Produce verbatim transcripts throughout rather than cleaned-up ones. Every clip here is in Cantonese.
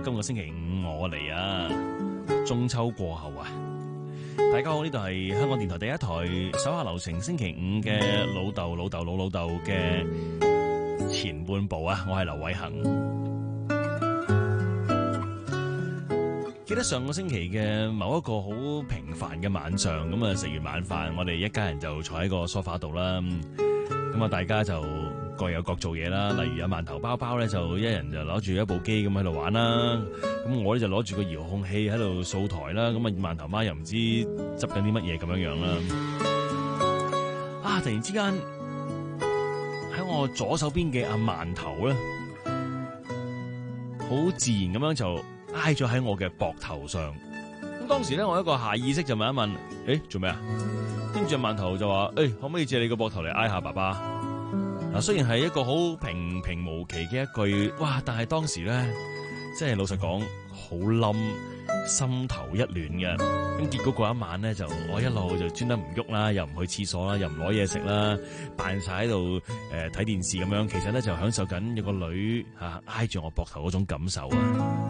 今個星期五我嚟啊，中秋過後啊，大家好，呢度係香港電台第一台手下留情星期五嘅老豆老豆老老豆嘅前半部啊，我係劉偉恒。記得上個星期嘅某一個好平凡嘅晚上，咁啊食完晚飯，我哋一家人就坐喺個梳化度啦。咁啊，大家就各有各做嘢啦。例如有饅頭包包咧，就一人就攞住一部機咁喺度玩啦。咁我咧就攞住個遙控器喺度掃台啦。咁啊，饅頭媽又唔知執緊啲乜嘢咁樣樣啦。啊！突然之間喺我左手邊嘅阿饅頭咧，好自然咁樣就挨咗喺我嘅膊頭上。咁當時咧，我一個下意識就問一問：誒，做咩啊？跟住饅頭就話：誒，可唔可以借你個膊頭嚟挨下爸爸？嗱，雖然係一個好平平無奇嘅一句，哇！但係當時咧，即係老實講，好冧，心頭一暖嘅。咁結果嗰一晚咧，就我一路就專登唔喐啦，又唔去廁所啦，又唔攞嘢食啦，扮晒喺度誒睇電視咁樣。其實咧就享受緊有個女吓挨住我膊頭嗰種感受啊！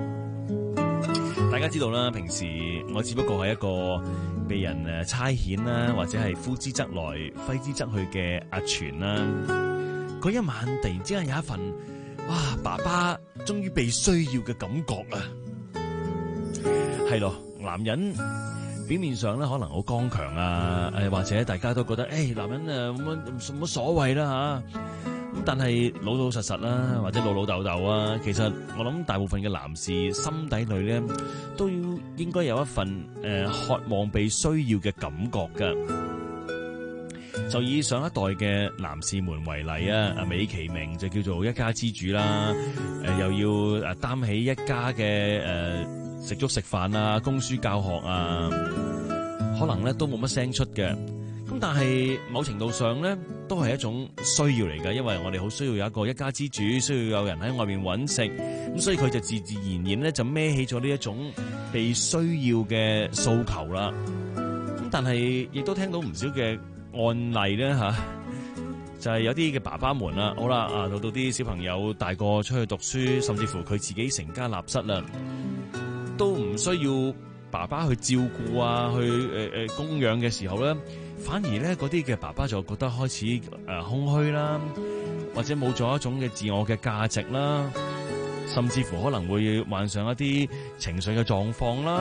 大家知道啦，平時我只不過係一個被人誒差遣啦，或者係呼之則來，揮之則去嘅阿全啦。嗰一晚突然之間有一份哇，爸爸終於被需要嘅感覺啊！係咯，男人表面上咧可能好剛強啊，誒或者大家都覺得誒、欸、男人誒冇乜冇乜所謂啦吓。咁但係老老實實啦，或者老老豆豆啊，其實我諗大部分嘅男士心底裏咧都要應該有一份誒、呃、渴望被需要嘅感覺噶。就以上一代嘅男士們為例啊，阿美其名就叫做一家之主啦，誒、呃、又要誒擔起一家嘅誒食粥食飯啊，供書教學啊，可能咧都冇乜聲出嘅。咁但係某程度上咧，都係一種需要嚟㗎，因為我哋好需要有一個一家之主，需要有人喺外面揾食，咁所以佢就自自然然咧就孭起咗呢一種被需要嘅訴求啦。咁但係亦都聽到唔少嘅案例咧吓，就係、是、有啲嘅爸爸們啦，好啦啊，到到啲小朋友大個出去讀書，甚至乎佢自己成家立室啦，都唔需要爸爸去照顧啊，去誒誒、呃、供養嘅時候咧。反而咧，嗰啲嘅爸爸就覺得開始誒、呃、空虛啦，或者冇咗一種嘅自我嘅價值啦，甚至乎可能會患上一啲情緒嘅狀況啦。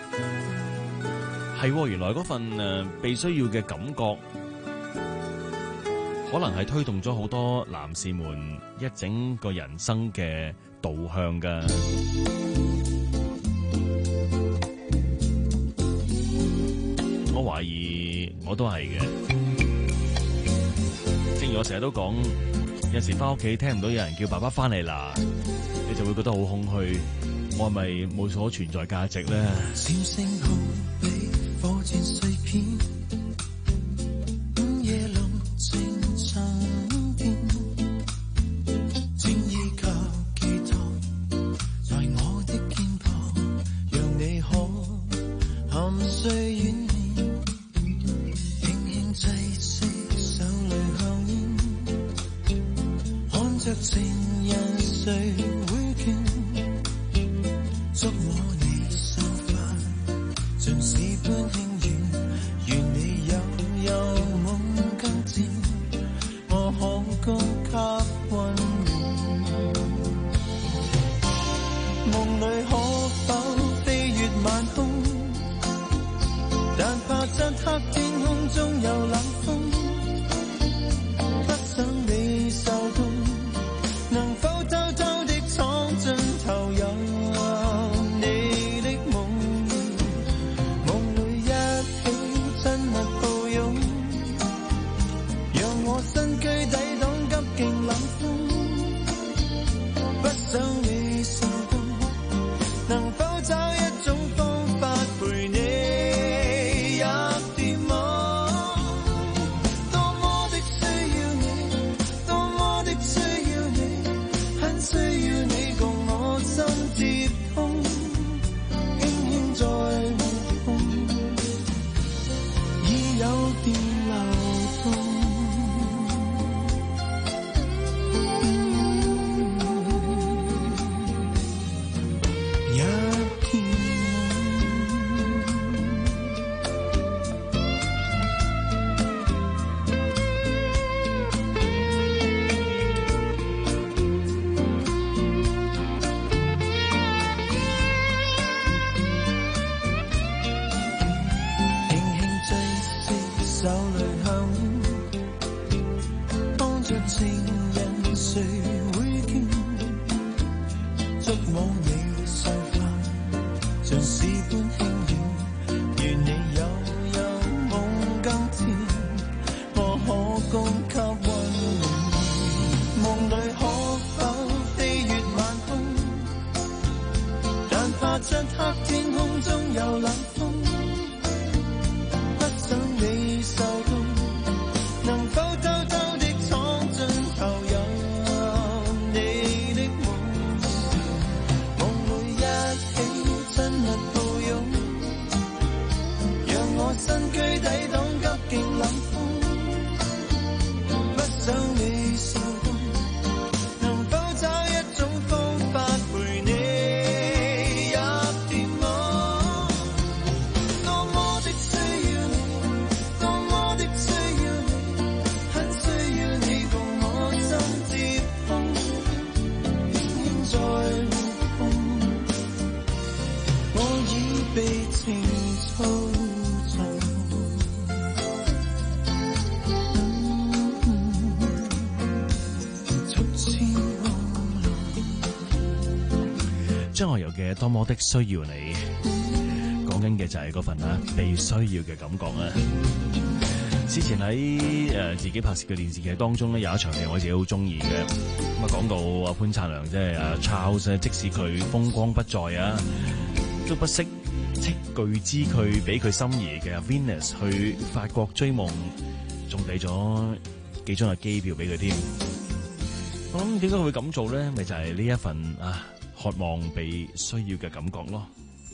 係、哦，原來嗰份誒、呃、被需要嘅感覺，可能係推動咗好多男士們一整個人生嘅導向噶。我懷疑我都係嘅，正如我成日都講，有時翻屋企聽唔到有人叫爸爸翻嚟啦，你就會覺得好空虛。我係咪冇所存在價值咧？ 閃星好比火箭碎片，午夜濃情沉澱，請依靠寄託在我的肩膀，讓你可含睡遠。情人誰會倦？祝我你秀髮盡是般輕軟，願你有有夢更甜，我可供給溫暖。夢裏可否飛越晚空？但怕漆黑天空中有冷風，不想你受痛。能否偷偷的闖進投入你的夢？夢裏一起親密抱擁，讓我身軀抵擋急勁冷風。不想你受凍，能否找一種方法陪你入電夢？ 我身軀抵擋急勁冷風，不想你受凍，能否找一種方法陪你入甜夢？多麼的需要你，多麼的需要你，很需要你共我心接碰，輕輕在互碰，我已被情操縱。 張學友嘅多麼的需要你，講緊嘅就係嗰份啊被需要嘅感覺啊！之前喺誒、呃、自己拍攝嘅電視劇當中咧，有一場戲我自己好中意嘅，咁啊講到阿潘燦良即係阿 Charles， 即使佢風光不再啊，都不惜斥巨資佢俾佢心儀嘅 Venus 去法國追夢，仲俾咗幾張嘅機票俾佢添。我諗點解佢會咁做咧？咪就係、是、呢一份啊渴望被需要嘅感覺咯。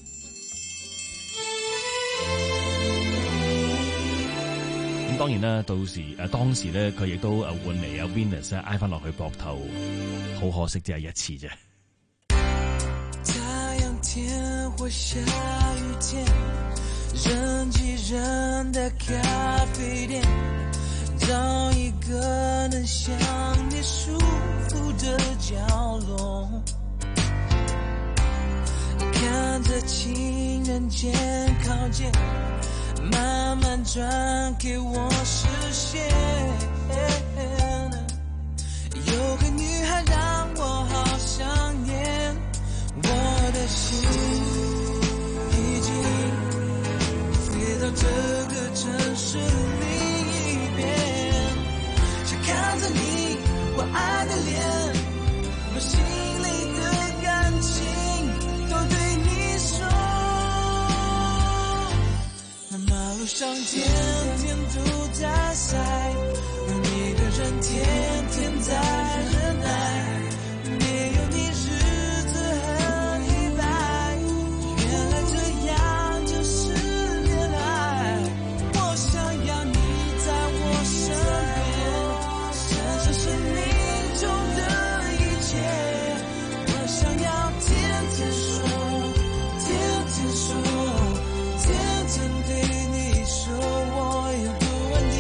咁當然啦，到時誒、啊、當時咧，佢亦都誒換嚟有 Venus 咧挨翻落去膊頭，好可惜只係一次啫。 太陽天或下雨天，人擠人的咖啡店，找一個能想你舒服的角落，看着情人節靠近，慢慢轉給我視線，有個女孩讓我好想念，我的心已經飛到這個城市另一邊，想看着你我愛的臉，我心裡的感情都對你說，那馬路上天天都在塞，而你的人天天在忍耐，沒有你日子很黑白，原來這樣就是戀愛，我想要你在我身邊，享受生命中的一切，我想要天天說，天天說，天天對你說我有多愛你。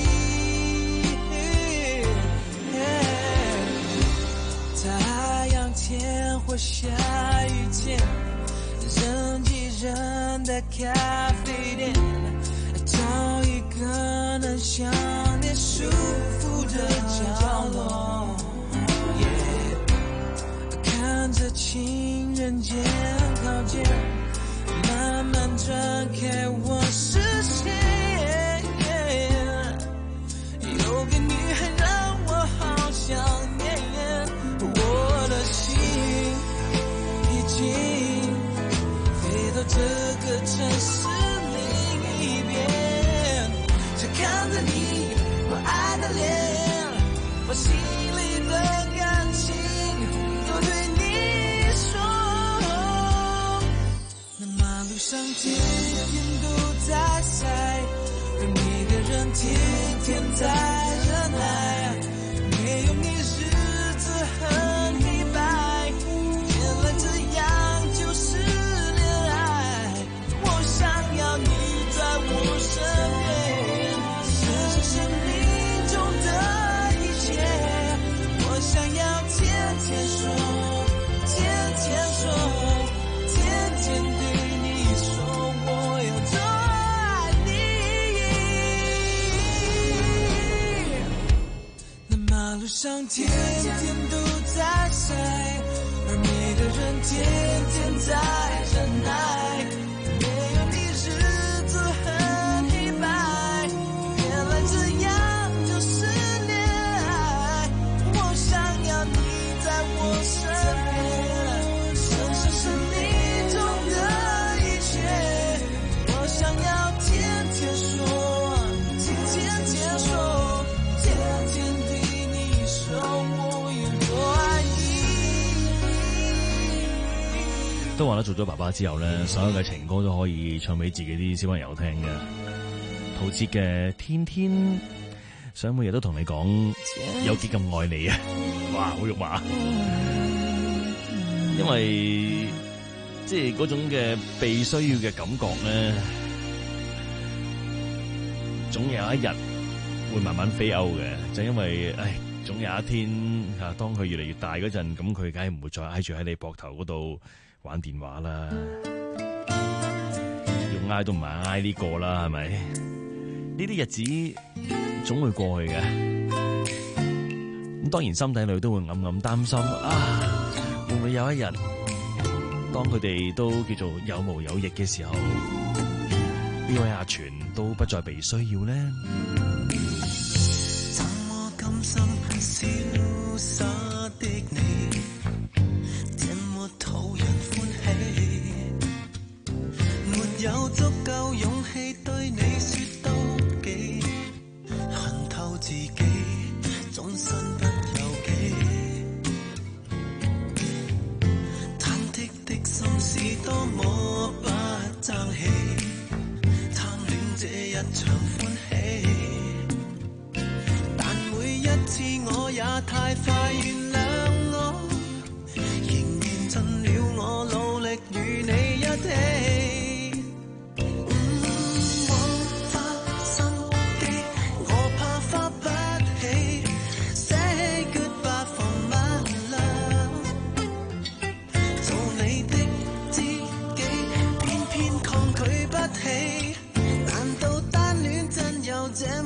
太陽天或下雨天，人擠人的咖啡店，找一個能想念舒服的角落，看着情人節靠近，慢慢轉開我視線，有個女孩讓我好想念，我的心已經飛到這個城市另一邊，想看着你我愛的臉，我心裡的感情都對你說，那馬路上天天都在塞，而你的人天天在忍耐，沒有你日子很黑白，原來這樣就是戀愛，我想要你在我身邊，享受生命中的一切，我想要天天說，天天說，天天對你說我有多愛你。那馬路上天天都在塞，而每個人天天在忍耐，沒有你日子很黑白，原來這樣就是戀愛，我想要你在我身邊，享受生命中的一切，我想要天天說，天天說，天天對你說我有多愛你。 都都話啦，做咗爸爸之後咧，所有嘅情歌都可以唱俾自己啲小朋友聽嘅。陶喆嘅《天天》，想每日都同你講有幾咁愛你啊！哇，好肉麻，因為即係嗰種嘅被需要嘅感覺咧，總有一日會慢慢飛歐嘅，就因為唉。總有一天嚇，當佢越嚟越大嗰陣，咁佢梗係唔會再挨住喺你膊頭嗰度玩電話啦，要挨都唔係挨呢個啦，係咪？呢啲日子總會過去嘅，咁當然心底裏都會暗暗擔心啊，會唔會有一日，當佢哋都叫做有毛有翼嘅時候，呢位阿全都不再被需要呢？ 心瀟灑的你，這麼討人歡喜，沒有足夠勇氣對你說妒忌，恨透自己，終身不由己，忐忑的心是多麼不爭氣，貪戀這一場歡喜。次我也太快原諒我，仍然盡了我努力與你一起。嗯，枉花心機，我怕花不起。Say goodbye for my love， 做你的知己，偏偏抗拒不起。難道單戀真有這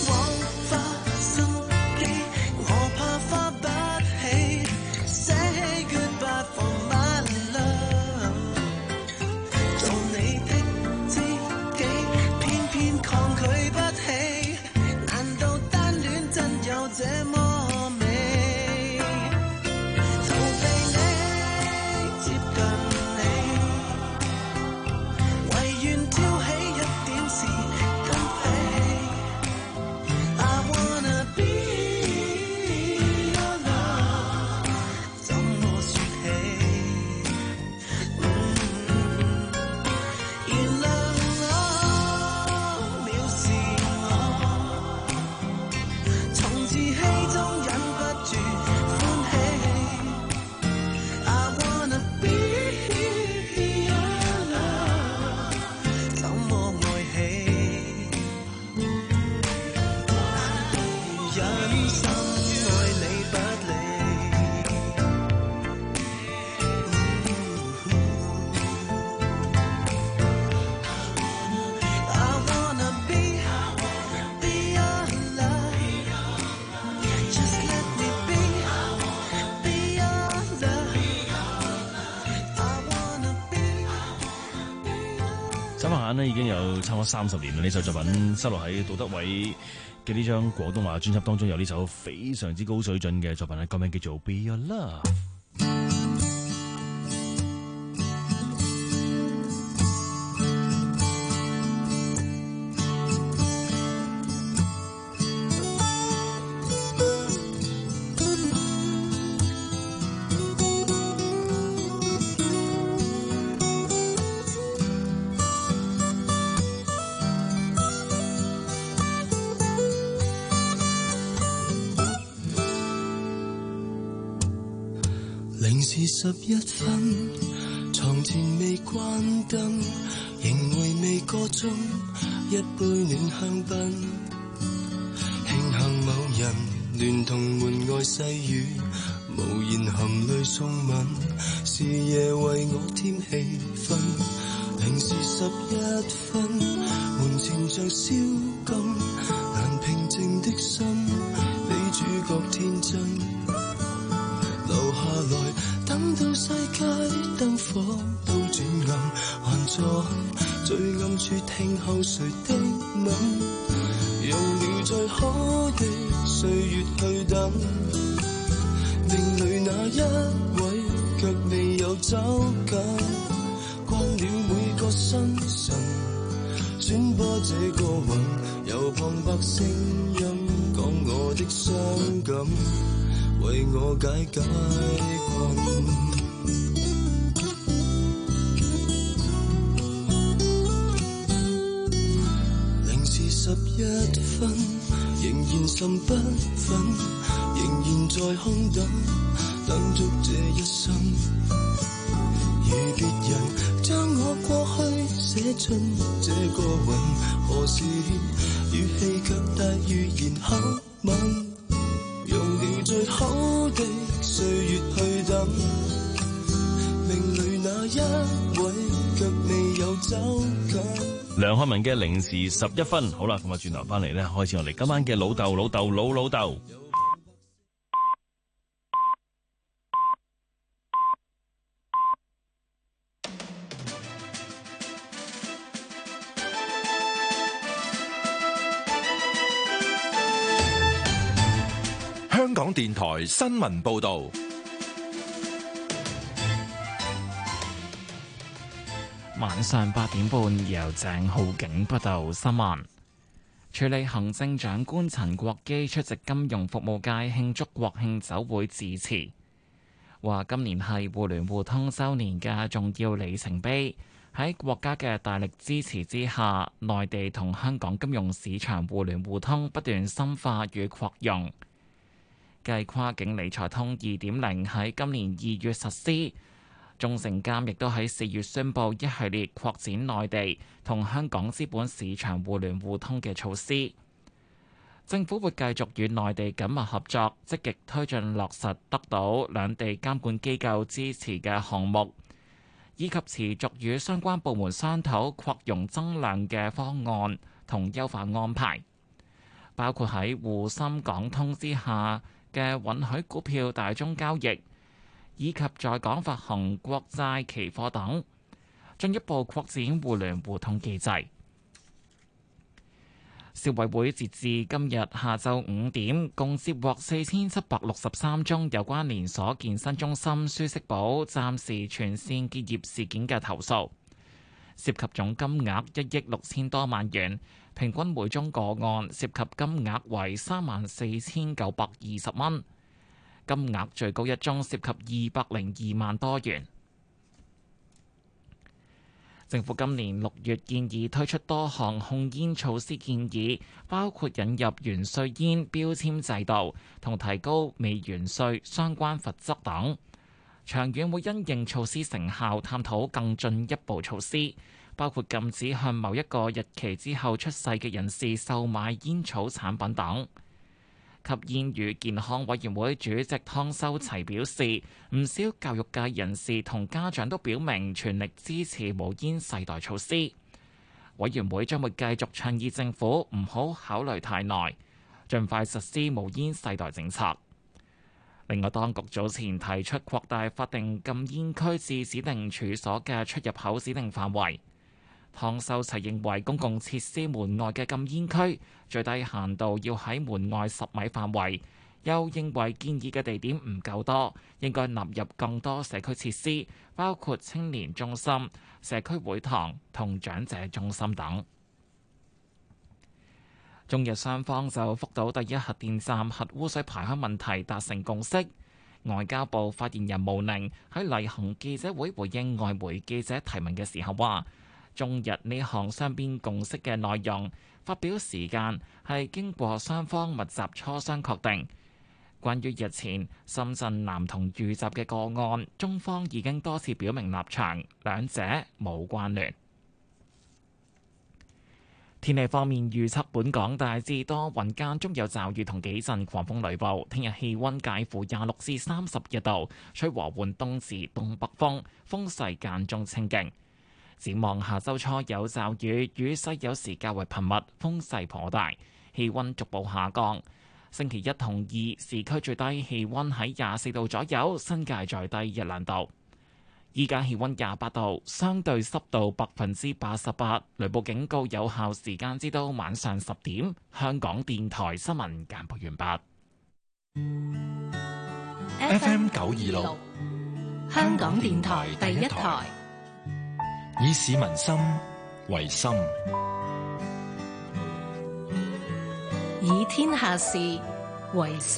麼？Say 版呢已經有差唔多三十年啦。呢首作品收錄喺杜德偉嘅呢張廣東話專輯當中，有呢首非常之高水準嘅作品，係歌名叫做《Be Your Love》。 零時十一分，床前未關燈，仍回味個中一杯暖香檳。慶幸某人聯同門外細雨，無言含淚送吻，是夜為我添氣氛。零時十一分，門前像宵禁，難平靜的心，比主角天真。留下來，等到世界燈火都轉暗，還在最暗處聽候誰的吻，用了最好的歲月去等，命裏那一位卻未有走近，慣了每個新晨轉播這個雲，由旁白聲音講我的傷感，為我解解困。零時十一分，仍然心不忿，仍然在空等，等足這一生。如別人將我過去寫進這個雲，何時語氣卻大如言口吻，用了最好的歲月去等，命裏那一位卻未有走近。 梁漢文嘅零時十一分，好啦，咁啊轉頭翻嚟咧，開始我哋今晚嘅老豆老豆老老豆。 香港電台新聞報道。 晚上八點半，由鄭浩景報道新聞。署理行政長官陳國基出席金融服務界慶祝國慶酒會致辭，話今年係互聯互通週年嘅重要里程碑。喺國家嘅大力支持之下，內地同香港金融市場互聯互通不斷深化與擴容。繼跨境理財通二點零喺今年二月實施，中證監亦都喺四月宣布一系列擴展內地同香港資本市場互聯互通嘅措施。政府會繼續與內地緊密合作，積極推進落實得到兩地監管機構支持嘅項目，以及持續與相關部門商討擴容增量嘅方案同優化安排，包括喺滬深港通之下嘅允許股票大宗交易，以及在港發行國債期貨等，進一步擴展互聯互通機制。消委會截至今日下晝五點，共接獲四千七百六十三宗有關連鎖健身中心舒適寶暫時全線結業事件嘅投訴，涉及總金額一億六千多萬元。平均每宗個案涉及金額為三萬四千九百二十蚊，金額最高一宗涉及二百零二萬多元。政府今年六月建議推出多項控煙措施建議，包括引入完稅煙標籤制度同提高未完稅相關罰則等。長遠會因應措施成效，探討更進一步措施，包括禁止向某一個日期之後出世嘅人士售賣煙草產品等。吸煙與健康委員會主席湯修齊表示，唔少教育界人士同家長都表明全力支持無煙世代措施。委員會將會繼續倡議政府唔好考慮太耐，盡快實施無煙世代政策。另外，當局早前提出擴大法定禁煙區至指定處所嘅出入口指定範圍。 湯修齊認為公共設施門外嘅禁煙區最低限度要喺門外十米範圍，又認為建議嘅地點唔夠多，應該納入更多社區設施，包括青年中心、社區會堂同長者中心等。中日雙方就福島第一核電站核污水排海問題達成共識。外交部發言人毛寧喺例行記者會回應外媒記者提問嘅時候話，中日呢項雙邊共識嘅內容發表時間係經過雙方密集磋商確定。關於日前深圳男童遇襲嘅個案，中方已經多次表明立場，兩者冇關聯。天氣方面預測，本港大致多雲間中有驟雨同幾陣狂風雷暴。聽日氣溫介乎廿六至三十一度，吹和緩東至東北風，風勢間中清勁。展望下周初有驟雨，雨勢有時較為頻密，風勢頗大，氣溫逐步下降。星期一同二市區最低氣溫喺廿四度左右，新界再低一兩度。依家氣溫廿八度，相對濕度百分之八十八，雷暴警告有效時間至到晚上十點。香港電台新聞簡報完畢。 F M 九二六， 香港電台第一台， 以市民心為心， 以天下事為事。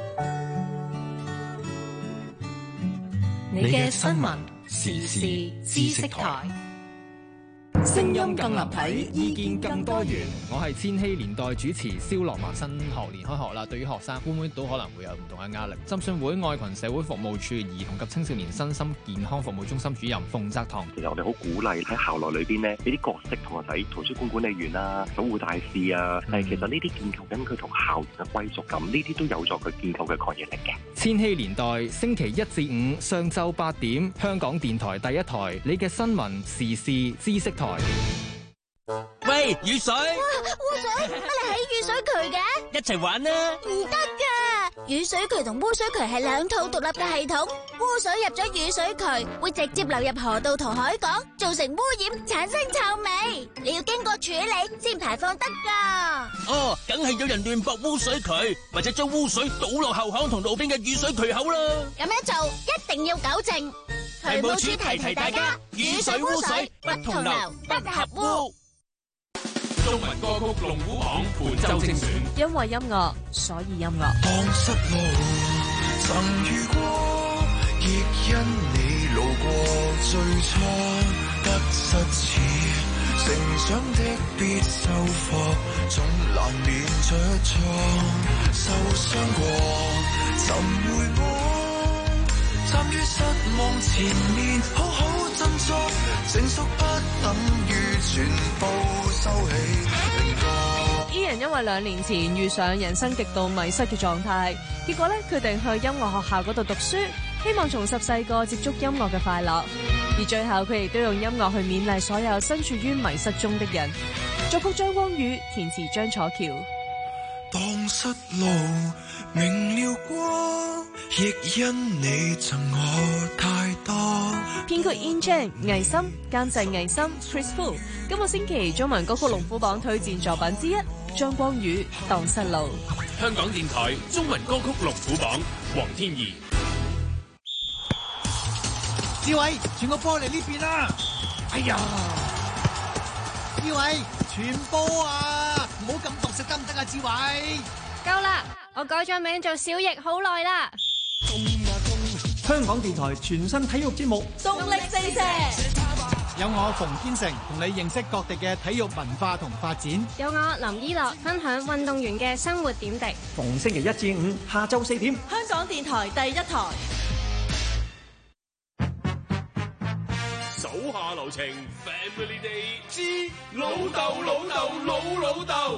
你嘅新聞時事知識台， 聲音更立體，意見更多元。我係千禧年代主持蕭樂文。新學年開學啦，對於學生會唔會都可能會有唔同嘅壓力？浸信會愛群社會服務處兒童及青少年身心健康服務中心主任馮澤棠。 其實我哋好鼓勵喺校內裏邊呢，俾啲角色同學仔，圖書館管理員啊、守護大使啊，係、嗯、其實呢啲建構緊佢同校園嘅歸屬感，呢啲都有助佢建構嘅抗逆力嘅。 千禧年代星期一至五上晝八點，香港電台第一台，你嘅新聞時事知識台。 喂，雨水！ 哇，污水！乜你喺雨水渠嘅？ 一齊玩啦！ 唔得噶，雨水渠同污水渠係兩套獨立嘅系統。污水入咗雨水渠，會直接流入河道同海港，造成污染，產生臭味。你要經過處理先排放得噶。 哦，梗係有人亂駁污水渠，或者將污水倒落後巷同路邊嘅雨水渠口啦。 咁樣做一定要糾正。渠務署提提大家，雨水污水不同流，不合污。 中文歌曲龍虎榜本周精選， 因為音樂，所以音樂。 當失路曾遇過，亦因你路過，最初得失似成長的必修課，總難免着錯，受傷過，尋回我，站於失望前面，好好振作，成熟不等於全部收起。 伊人因為兩年前遇上人生極度迷失嘅狀態，結果咧決定去音樂學校嗰度讀書，希望重拾細個接觸音樂嘅快樂。而最後佢亦都用音樂去勉勵所有身處於迷失中的人。作曲張光宇，填詞張楚喬。 當失路明了光，亦因你贈我太多。 編曲 In Jane 魏森，監製魏森 Chris Fu。今個星期中文歌曲龍虎榜推薦作品之一，張光宇《蕩失路》。 香港電台中文歌曲龍虎榜，黃天怡。 志偉，傳個波嚟呢邊啦！哎呀，志偉，傳波啊！唔好咁獨食得唔得啊？志偉， 夠啦，我改咗名做小易好耐啦。 香港電台全新體育節目《 動力四射》， 有我馮天成同你認識各地嘅體育文化同發展， 有我林依樂分享運動員嘅生活點滴。 逢星期一至五下晝四點， 香港電台第一台。 手下留情 ，Family Day 之老豆老豆老老豆，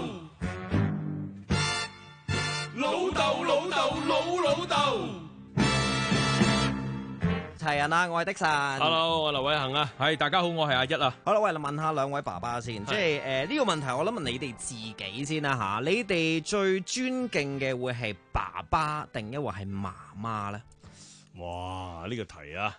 老豆老豆老老豆。 齊人啊，我係的神。 Hello， 我係劉偉恒啊。係，大家好，我係阿一啊。 好啦，喂，問下兩位爸爸先，即係誒呢個問題，我諗問你哋自己先啦吓。你哋最尊敬嘅會係爸爸定抑或係媽媽咧？ 哇，呢個題啊，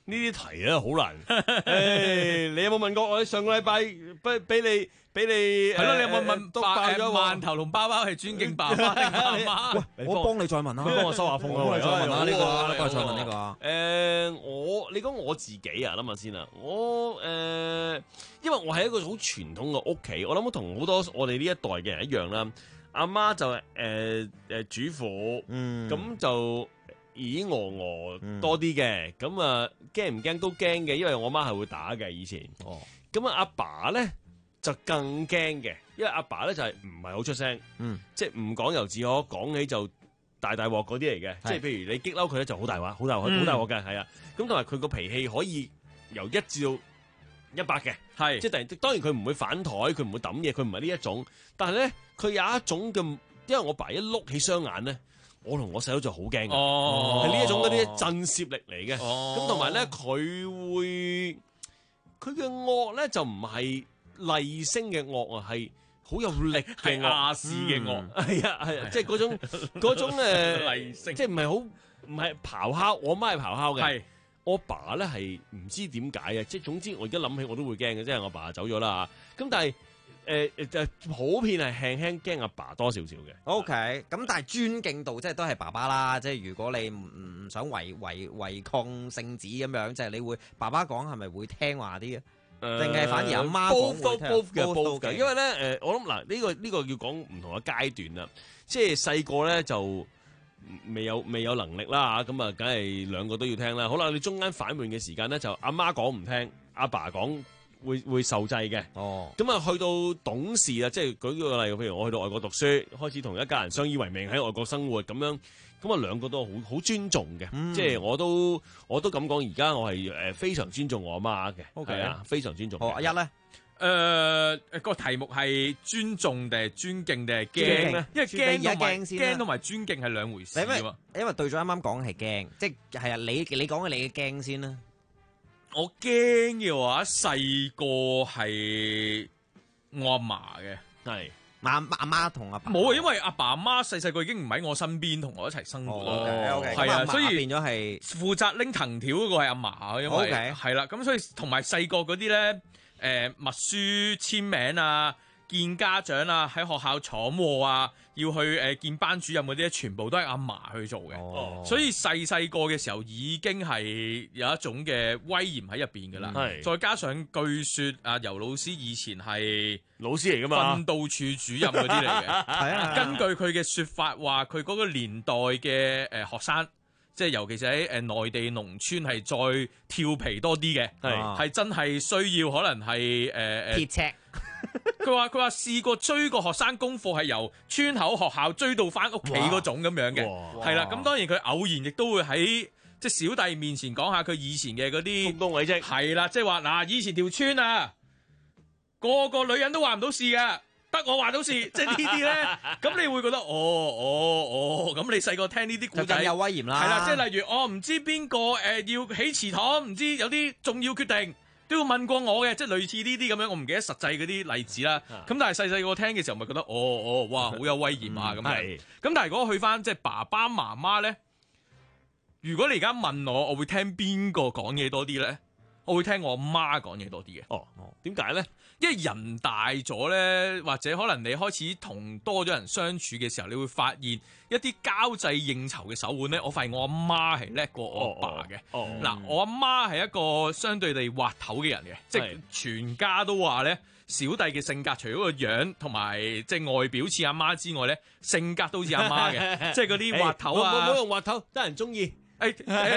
呢啲題咧好難。誒，你有冇問過我？上個禮拜俾俾你俾你係咯，你有冇問都爸爆咗喎饅頭同包包係尊敬爸爸定媽媽？ 喂，我幫你再問啦， 你幫我收下風啊！ 我幫你再問啦呢個， 好啊你幫我再問呢個。 誒，我你講我自己啊，諗下先啦。我誒，因為我係一個好傳統嘅屋企，我諗同好多我哋呢一代嘅人一樣啦。阿媽就誒誒煮火， 嗯， 咁就咦鵝鵝多啲嘅，咁啊驚唔驚都驚嘅，因為我媽係會打嘅以前。 哦， 咁啊阿爸咧就更驚嘅，因為阿爸咧就係唔係好出聲， 嗯， 即係唔講由自可，講起就大大鑊嗰啲嚟嘅，即係譬如你激嬲佢咧就好大話，好大鑊，好大鑊嘅，係啊。咁同埋佢個脾氣可以由一至到一百嘅， 係即係突然當然佢唔會反台，佢唔會抌嘢，佢唔係呢一種，但係咧佢有一種咁，因為我爸一碌起雙眼咧。我同我細佬就好驚嘅，係呢一種嗰啲震懾力嚟嘅。咁同埋咧，佢會佢嘅惡咧就唔係厲聲嘅惡啊，係好有力嘅亞視嘅惡。 係啊係啊，即係嗰種嗰種誒厲聲， 即係唔係好唔係咆哮。我媽係咆哮嘅， 係我爸咧係唔知點解啊。即係總之我而家諗起我都會驚嘅，即係我爸走咗啦。咁但係。誒誒就普遍係輕輕驚阿爸多少少嘅。 O K，咁但係尊敬度即係都係爸爸啦。即係如果你唔唔想違違違抗聖旨咁樣，即係你會爸爸講係咪會聽話啲嘅？定係反而阿媽講會聽 both 嘅 both both 嘅， 嘅因為咧誒，我諗嗱呢個呢個要講唔同嘅階段啦。即係細個咧就未有未有能力啦嚇，咁啊梗係兩個都要聽啦。好啦，你中間反叛嘅時間咧就阿媽講唔聽，阿爸講。會會受制嘅， 哦， 咁啊去到懂事啦，即係舉個例，譬如我去到外國讀書，開始同一家人相依為命喺外國生活咁樣，咁啊兩個都好好尊重嘅， 嗯、 即係我都我都咁講，而家我係誒非常尊重我阿媽嘅 ，OK 啊，非常尊重。 好，阿一咧， 誒個題目係尊重定係尊敬定係驚咧？因為驚同埋驚同埋尊敬係兩回事啊嘛。 因為對咗啱啱講係驚，即係係啊，你你講嘅你嘅驚先啦。 我驚嘅話，細個係我阿嫲嘅， 係阿阿媽同阿爸冇啊，因為阿爸阿媽細細個已經唔喺我身邊同我一齊生活咯，係啊，所以變咗係負責拎藤條嗰個係阿嫲，因為係啦，咁所以同埋細個嗰啲咧，誒默書簽名啊，見家長啊，喺學校闖禍啊，要去誒見班主任嗰啲，全部都係阿嫲去做嘅。 哦、 所以細細個嘅時候已經係有一種嘅威嚴喺入邊㗎啦。 嗯、 再加上據説啊，尤老師以前係老師嚟㗎嘛， 訓導處主任嗰啲嚟嘅。係啊，根據佢嘅説法話，佢嗰個年代嘅誒學生。即係尤其是喺誒內地農村係再調皮多啲嘅，係係真係需要可能係誒誒鐵尺。 佢話佢話試過追個學生功課係由村口學校追到翻屋企嗰種咁樣嘅，係啦。咁當然佢偶然亦都會喺即係小弟面前講下佢以前嘅嗰啲豐功偉績， 係啦，即係話嗱以前條村啊個個女人都話唔到事㗎。得我話到事，即係呢啲咧，咁你會覺得哦哦哦，咁你細個聽呢啲故仔就更有威嚴啦。 係啦，即係例如我唔知邊個誒要起祠堂，唔知有啲重要決定都要問過我嘅，即係類似呢啲咁樣，我唔記得實際嗰啲例子啦。咁但係細細個聽嘅時候，咪覺得哦哦，哇，好有威嚴啊咁樣。咁但係如果去翻即係爸爸媽媽咧，如果你而家問我，我會聽邊個講嘢多啲咧？我會聽我阿媽講嘢多啲嘅。 哦，點解咧？ 因為人大咗咧，或者可能你開始同多咗人相處嘅時候，你會發現一啲交際應酬嘅手腕咧。我發現我阿媽係叻過我阿爸嘅。 哦， 嗱，我阿媽係一個相對地滑頭嘅人嘅，即係全家都話咧，小弟嘅性格除咗個樣同埋即係外表似阿媽之外咧，性格都似阿媽嘅，即係嗰啲滑頭啊。 唔好用滑頭，得人中意。 誒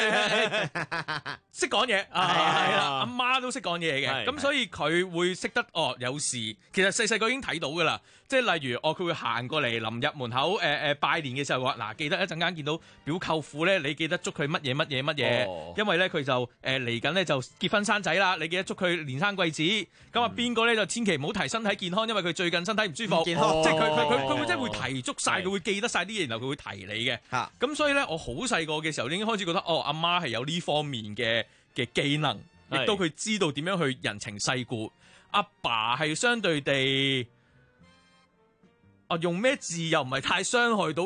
識講嘢啊，係啦，阿媽都識講嘢嘅，咁所以佢會識得哦。有時其實細細個已經睇到噶啦，即係例如哦，佢會行過嚟臨入門口誒誒、呃、拜年嘅時候話嗱，記得一陣間見到表舅父咧，你記得祝佢乜嘢乜嘢乜嘢，哦、因為咧佢就誒嚟緊咧就結婚生仔啦，你記得祝佢連生貴子。咁啊邊個咧就千祈唔好提身體健康，因為佢最近身體唔舒服，健康即係佢佢佢佢會即係會提足晒，佢會記得晒啲嘢，然後佢會提你嘅。咁所以咧，我好細個嘅時候已經開始覺得哦，阿媽係有呢方面嘅嘅技能，亦都佢知道點樣去人情世故。阿爸係相對地，啊用咩字又唔係太傷害到佢咧？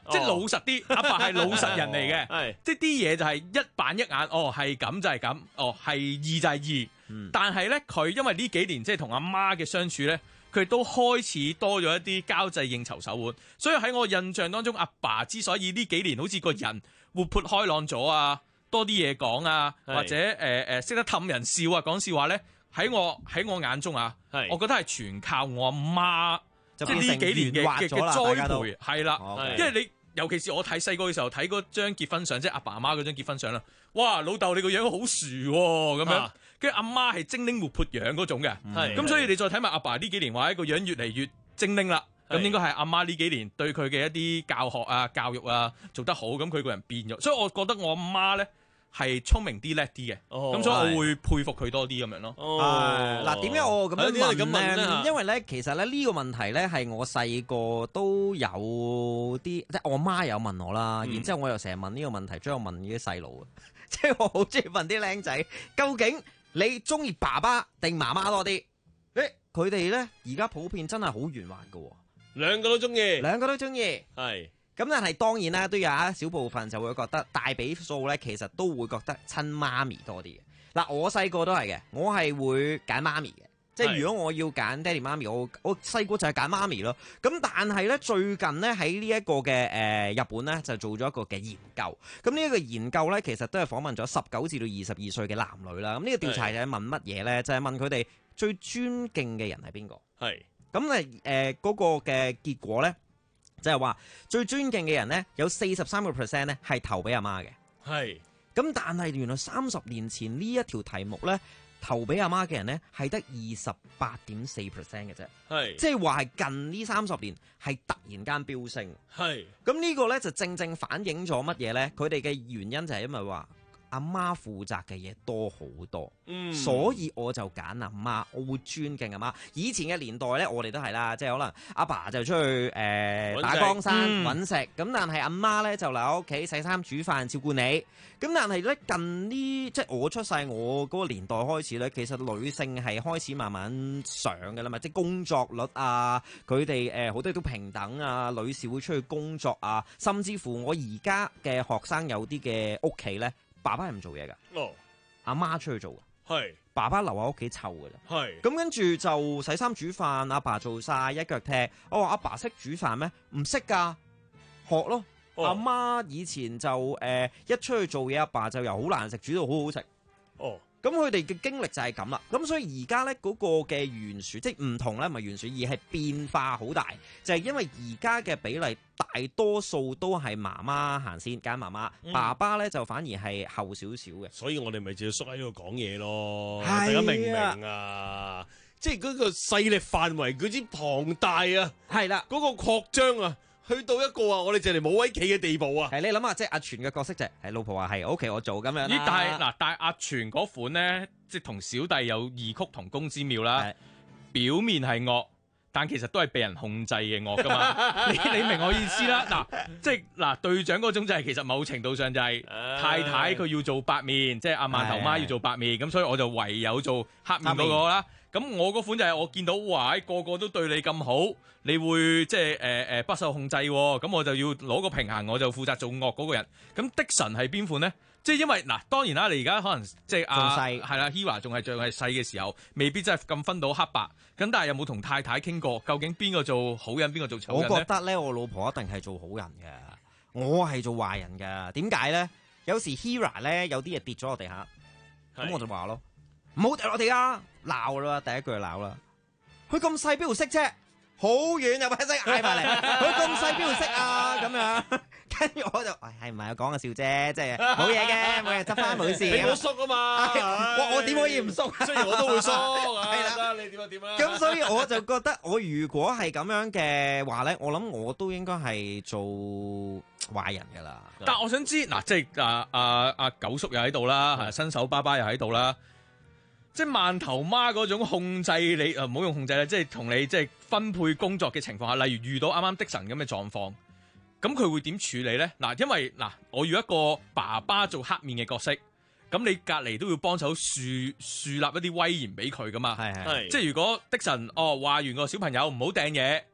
即係老實啲。阿爸係老實人嚟嘅， 係即係啲嘢就係一板一眼。哦，係咁就係咁，哦係二就係二。 嗯、 但係咧，佢因為呢幾年即係同阿媽嘅相處咧，佢都開始多咗一啲交際應酬手腕。所以喺我印象當中，阿爸之所以呢幾年好似個人活潑開朗咗啊，多啲嘢講啊，或者誒誒識得氹人笑啊，講笑話咧，喺我喺我眼中啊，我覺得係全靠我阿媽，即係呢幾年嘅嘅嘅栽培，係啦，因為你尤其是我睇細個嘅時候睇嗰張結婚相，即係阿爸阿媽嗰張結婚相啦，哇，老豆你個樣好薯喎咁樣，跟住阿媽係精靈活潑樣嗰種嘅，咁所以你再睇埋阿爸呢幾年話一個樣越嚟越精靈啦。咁應該係阿媽呢幾年對佢嘅一啲教學啊、教育啊做得好，咁佢個人變咗，所以我覺得我阿媽咧係聰明啲、叻啲嘅，咁、哦、所以我會佩服佢多啲咁樣咯。 嗱，點解我咁樣問咧？因為咧，其實咧呢個問題咧係我細個都有啲，即係我媽有問我啦，嗯、然之後我又成日問呢個問題，將我問啲細路，即係我好中意問啲僆仔，究竟你中意爸爸定媽媽多啲？誒，佢哋咧而家普遍真係好圓滑㗎喎。 兩個都中意， 兩個都中意， 係咁，但係當然啦，都有一小部分就會覺得大比數咧，其實都會覺得親媽咪多啲嘅。嗱，我細個都係嘅，我係會揀媽咪嘅，即係如果我要揀爹哋媽咪，我我細個就係揀媽咪咯。咁但係咧最近咧喺呢一個嘅誒、呃、日本咧就做咗一個嘅研究，咁呢一個研究咧其實都係訪問咗十九至到二十二歲嘅男女啦。咁呢個調查就係問乜嘢咧？就係、是、問佢哋最尊敬嘅人係邊個？係。咁誒誒嗰個嘅結果咧，就係話最尊敬嘅人咧，有四十三個 percent 咧係投俾阿媽嘅。係。咁但係原來三十年前呢一條題目咧，投俾阿媽嘅人咧係得二十八點四 percent 嘅啫。係。即係話係近呢三十年係突然間飆升。係。咁呢個咧就正正反映咗乜嘢咧？佢哋嘅原因就係因為話阿媽負責嘅嘢多好多，嗯、所以我就揀阿媽，我會尊敬阿媽。以前嘅年代咧，我哋都係啦，即係可能阿爸就出去誒、呃、打江山揾食，咁、嗯、但係阿媽咧就留喺屋企洗衫煮飯照顧你。咁但係咧近呢，即係我出世我嗰個年代開始咧，其實女性係開始慢慢上嘅啦嘛，即係工作率啊，佢哋誒好多都平等啊，女士會出去工作啊，甚至乎我而家嘅學生有啲嘅屋企咧。爸爸係唔做嘢噶，阿、oh. 媽出去做噶，係爸爸留喺屋企湊噶咋，係咁跟住就洗衫煮飯，阿爸，爸做晒一腳踢。我話阿爸識煮飯咩？唔識噶，學咯。阿、oh. 媽以前就誒、呃、一出去做嘢，阿爸，爸就由好難食煮到好好食。哦。Oh. 咁佢哋嘅經歷就係咁啦，咁所以而家咧嗰個嘅懸殊，即係唔同咧，唔係懸殊，而係變化好大，就係、是、因為而家嘅比例大多數都係媽媽行先揀媽媽，嗯、爸爸咧就反而係後少少嘅。所以我哋咪就要縮喺度講嘢咯， 啊、大家明唔明啊？即係嗰個勢力範圍嗰啲龐大啊，係啦，嗰個擴張啊。去到一個啊，我哋就嚟冇位企嘅地步啊！係你諗下，即係阿全嘅角色就係、是、老婆話係 OK，我做咁樣。咦？但係嗱，但係阿全嗰款咧，即係同小弟有異曲同工之妙啦。表面係惡，但其實都係被人控制嘅惡噶嘛。你你明我意思啦？嗱，即係嗱，隊長嗰種就係其實某程度上就係太太佢要做白面，即係阿饅頭媽要做白面，咁所以我就唯有做黑面嗰個啦。咁我嗰款就係我見到哇，個個都對你咁好，你會即係誒誒不受控制，咁我就要攞個平衡，我就負責做惡嗰個人。咁的神係邊款呢？即係因為嗱，當然啦，你而家可能即係阿係啦 ，Hira 仲係仲係細嘅時候，未必真係咁分到黑白。咁但係有冇同太太傾過，究竟邊個做好人，邊個做醜人呢？我覺得咧，我老婆一定係做好人嘅，我係做壞人㗎。點解咧？有時 Hira 咧有啲嘢跌咗落地下，咁我就話咯，唔好掉落地啊！鬧啦，第一句就鬧啦。佢咁細邊度識啫？好遠又把聲嗌埋嚟，佢咁細邊度識啊？咁樣，跟住我就，係唔係我講個笑啫？即係冇嘢嘅，冇嘢執翻冇事。你冇縮啊嘛？我我點可以唔縮？雖然我都會縮，係啦，你點啊點啊？咁所以我就覺得，我如果係咁樣嘅話咧，我諗我都應該係做壞人噶啦。但係我想知嗱，即係阿阿阿九叔又喺度啦，係新手爸爸又喺度啦。即係饅頭媽嗰種控制你，誒唔好用控制啦，即係同你即係分配工作嘅情況下，例如遇到啱啱的神咁嘅狀況，咁佢會點處理咧？嗱，因為嗱，我要一個爸爸做黑面嘅角色，咁你隔離都要幫手樹樹立一啲威嚴俾佢噶嘛，係係，即係如果的神哦話完個小朋友唔好掟嘢，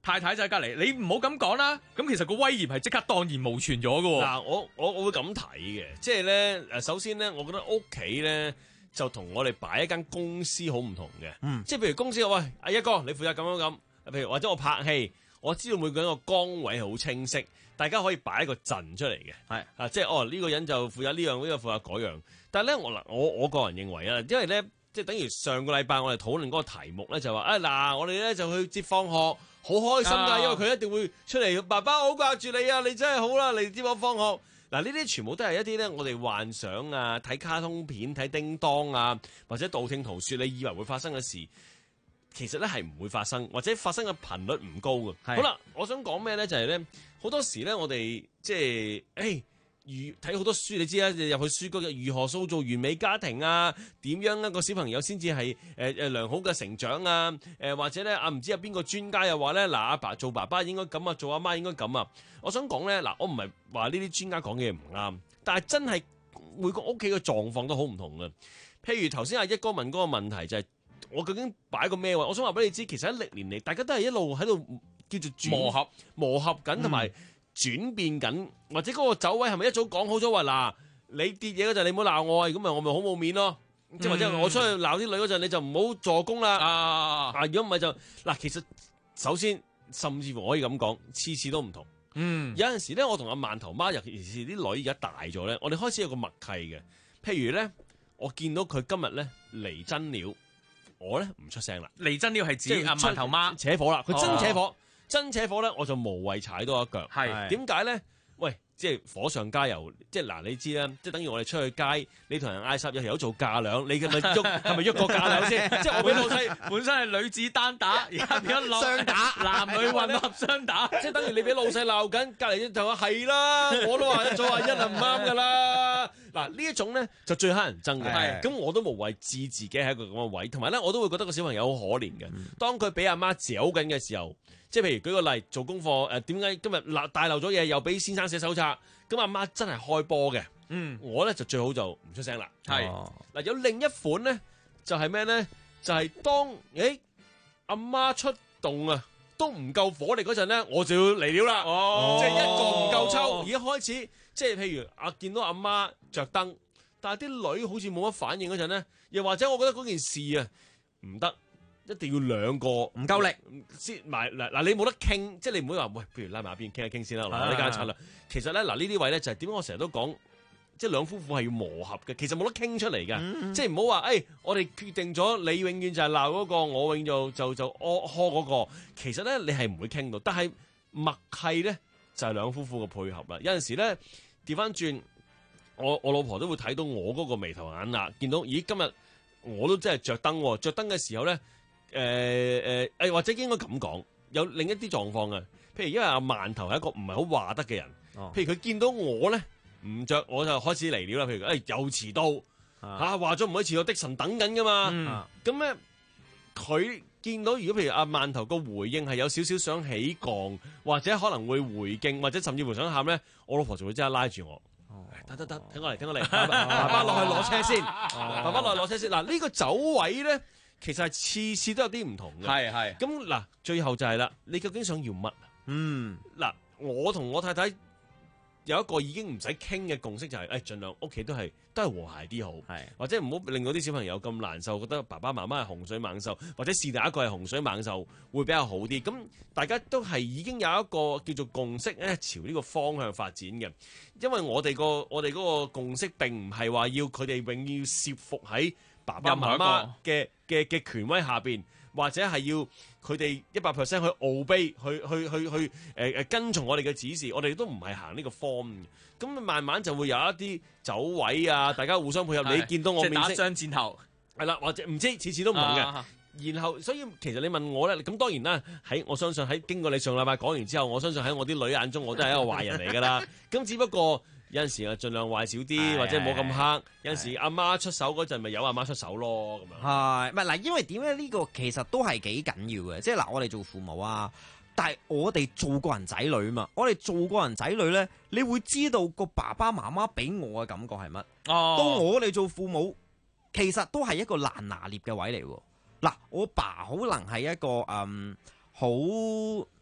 太太就喺隔離，你唔好咁講啦。咁其實個威嚴係即刻蕩然無存咗嘅喎。 嗱，我我我會咁睇嘅，即係咧誒，首先咧，我覺得屋企咧就同我哋擺一間公司好唔同嘅， 嗯， 即係譬如公司話喂，阿一哥你負責咁樣咁，譬如或者我拍戲，我知道每個人個崗位係好清晰，大家可以擺一個陣出嚟嘅， 係啊，即係哦呢、呢個人就負責呢樣，呢、呢個負責嗰樣。但係咧，我嗱我我個人認為啊，因為咧即係等於上個禮拜我哋討論嗰個題目咧，就話啊嗱，我哋咧就去接放學，好開心㗎， 啊、 因為佢一定會出嚟，爸爸好掛住你啊，你真係好啦，嚟接我放學。嗱，呢啲全部都係一啲咧，我哋幻想啊、睇卡通片、睇叮當啊，或者道聽途說，你以為會發生嘅事，其實咧係唔會發生，或者發生嘅頻率唔高嘅。好啦，我想講咩咧？就係、是、咧，好多時咧，我哋即係誒，如睇好多書，你知啦，入去書局如何塑造完美家庭啊？點樣一個小朋友先至係誒誒良好嘅成長啊？誒、呃、或者咧啊，唔知有邊個專家又話咧，嗱阿爸做爸爸應該咁啊，做阿媽應該咁啊。我想講咧，嗱，我唔係話呢啲專家講嘅嘢唔啱，但係真係每個屋企嘅狀況都好唔同嘅。譬如頭先阿一哥問嗰個問題就係、是，我究竟擺個咩位？我想話俾你知，其實喺歷年嚟，大家都係一路喺度叫做轉磨合磨合緊，同埋轉變緊，或者嗰個走位係咪一早講好咗話嗱，你跌嘢嗰陣你唔好鬧我，咁咪我咪好冇面咯。即係、嗯、或者我出去鬧啲女嗰陣，你就唔好助攻啦。啊，啊如果唔係就嗱，其實首先甚至乎我可以咁講，次次都唔同。 嗯， 有陣時咧，我同阿饅頭媽，尤其是啲女而家大咗咧，我哋開始有個默契嘅。譬如咧，我見到佢今日咧嚟真料，我咧唔出聲啦。 嚟真料係指阿饅頭媽扯火啦，佢真扯火，哦、真扯火咧，我就無謂踩多一腳。 係點解咧？喂，即係火上加油，即係嗱，你知啦，即係等於我哋出去街，你同人嗌霎有條友做嫁娘，你係咪喐？係咪喐個嫁娘先？即係我俾老細本身係女子單打，而家變咗雙打，男女混合雙打， 即係等於你俾老細鬧緊，隔離就話係啦，我都話一早話一係唔啱噶啦。嗱呢一種咧就最乞人憎嘅，咁我都無謂置自己喺一個咁嘅位，同埋咧我都會覺得個小朋友好可憐嘅。當佢俾阿媽嚼緊嘅時候，即係譬如舉個例，做功課誒點解今日漏大漏咗嘢，又俾先生寫手冊，咁阿媽真係開波嘅。嗯，我咧就最好就唔出聲啦。係嗱、哦，有另一款咧就係咩咧？就係、是、當誒阿媽出動啊，都唔夠火力嗰陣咧，我就要嚟料啦。哦，即係一個唔夠抽，而家開始即係譬如啊，見到阿媽着燈，但係啲女好似冇乜反應嗰陣咧，又或者我覺得嗰件事啊唔得。一定要兩個唔夠力先埋嗱嗱，你冇得傾，即係你唔會話喂，譬如拉埋一邊傾一傾先啦。嗱，呢間策略其實咧嗱，呢啲位咧就係點解我成日都講，即係兩夫婦係要磨合嘅，其實冇得傾出嚟嘅，嗯嗯即係唔好話誒，我哋決定咗你永遠就係鬧嗰個，我永遠就就就呵呵嗰個，其實咧你係唔會傾到，但係默契咧就係兩夫婦嘅配合啦。有陣時咧調翻轉，我我老婆都會睇到我嗰個眉頭眼額，見到咦今日我都真係着燈喎，着燈嘅時候咧。誒誒誒，或者應該咁講，有另一啲狀況嘅，譬如因為阿饅頭係一個唔係好話得嘅人，哦、譬如佢見到我咧唔着，我就開始嚟料啦。譬如誒、哎、又遲到嚇，話咗唔可以遲到，的神等緊噶嘛。咁咧佢見到如果譬如阿饅頭個回應係有少少想起降，或者可能會回敬，或者甚至乎想喊咧，我老婆就會即刻拉住我。得得得，聽我嚟，聽我嚟，爸爸落去攞車先，哦、爸爸落去攞車先。嗱呢、呢個走位咧。其實係次次都有啲唔同嘅，係係咁嗱，最後就係啦，你究竟想要乜？嗯，嗱，我同我太太有一個已經唔使傾嘅共識，就係、是、誒，盡量屋企都係都係和諧啲好，係或者唔好令到啲小朋友咁難受，覺得爸爸媽媽係洪水猛獸，或者是第一個係洪水猛獸會比較好啲。咁大家都係已經有一個叫做共識咧，朝呢個方向發展嘅。因為我哋個我哋嗰個共識並唔係話要佢哋永遠攝服喺爸爸媽媽嘅嘅嘅權威下邊，或者係要佢哋一百 percent 去 obey，去去去去誒誒、呃、跟從我哋嘅指示，我哋都唔係行呢個 form 嘅。咁慢慢就會有一啲走位啊，大家互相配合。你見到我面色，即係打雙箭頭，係啦，或者唔知次次都唔同嘅。啊、然後所以其實你問我咧，咁當然啦，喺我相信喺經過你上禮拜講完之後，我相信喺我啲女眼中，我都係一個壞人嚟㗎啦。咁只不過。有陣時啊，盡量壞少啲，或者冇咁黑。有陣時阿媽出手嗰陣，咪由阿媽出手咯，咁樣。係，唔係嗱？因為點咧？呢個其實都係幾緊要嘅。即係嗱，我哋做父母啊，但係我哋做過人仔女嘛。我哋做過人仔女咧，你會知道個爸爸媽媽俾我嘅感覺係乜？哦，到我哋做父母，其實都係一個難拿捏嘅位嚟喎。嗱，我爸可能係一個嗯好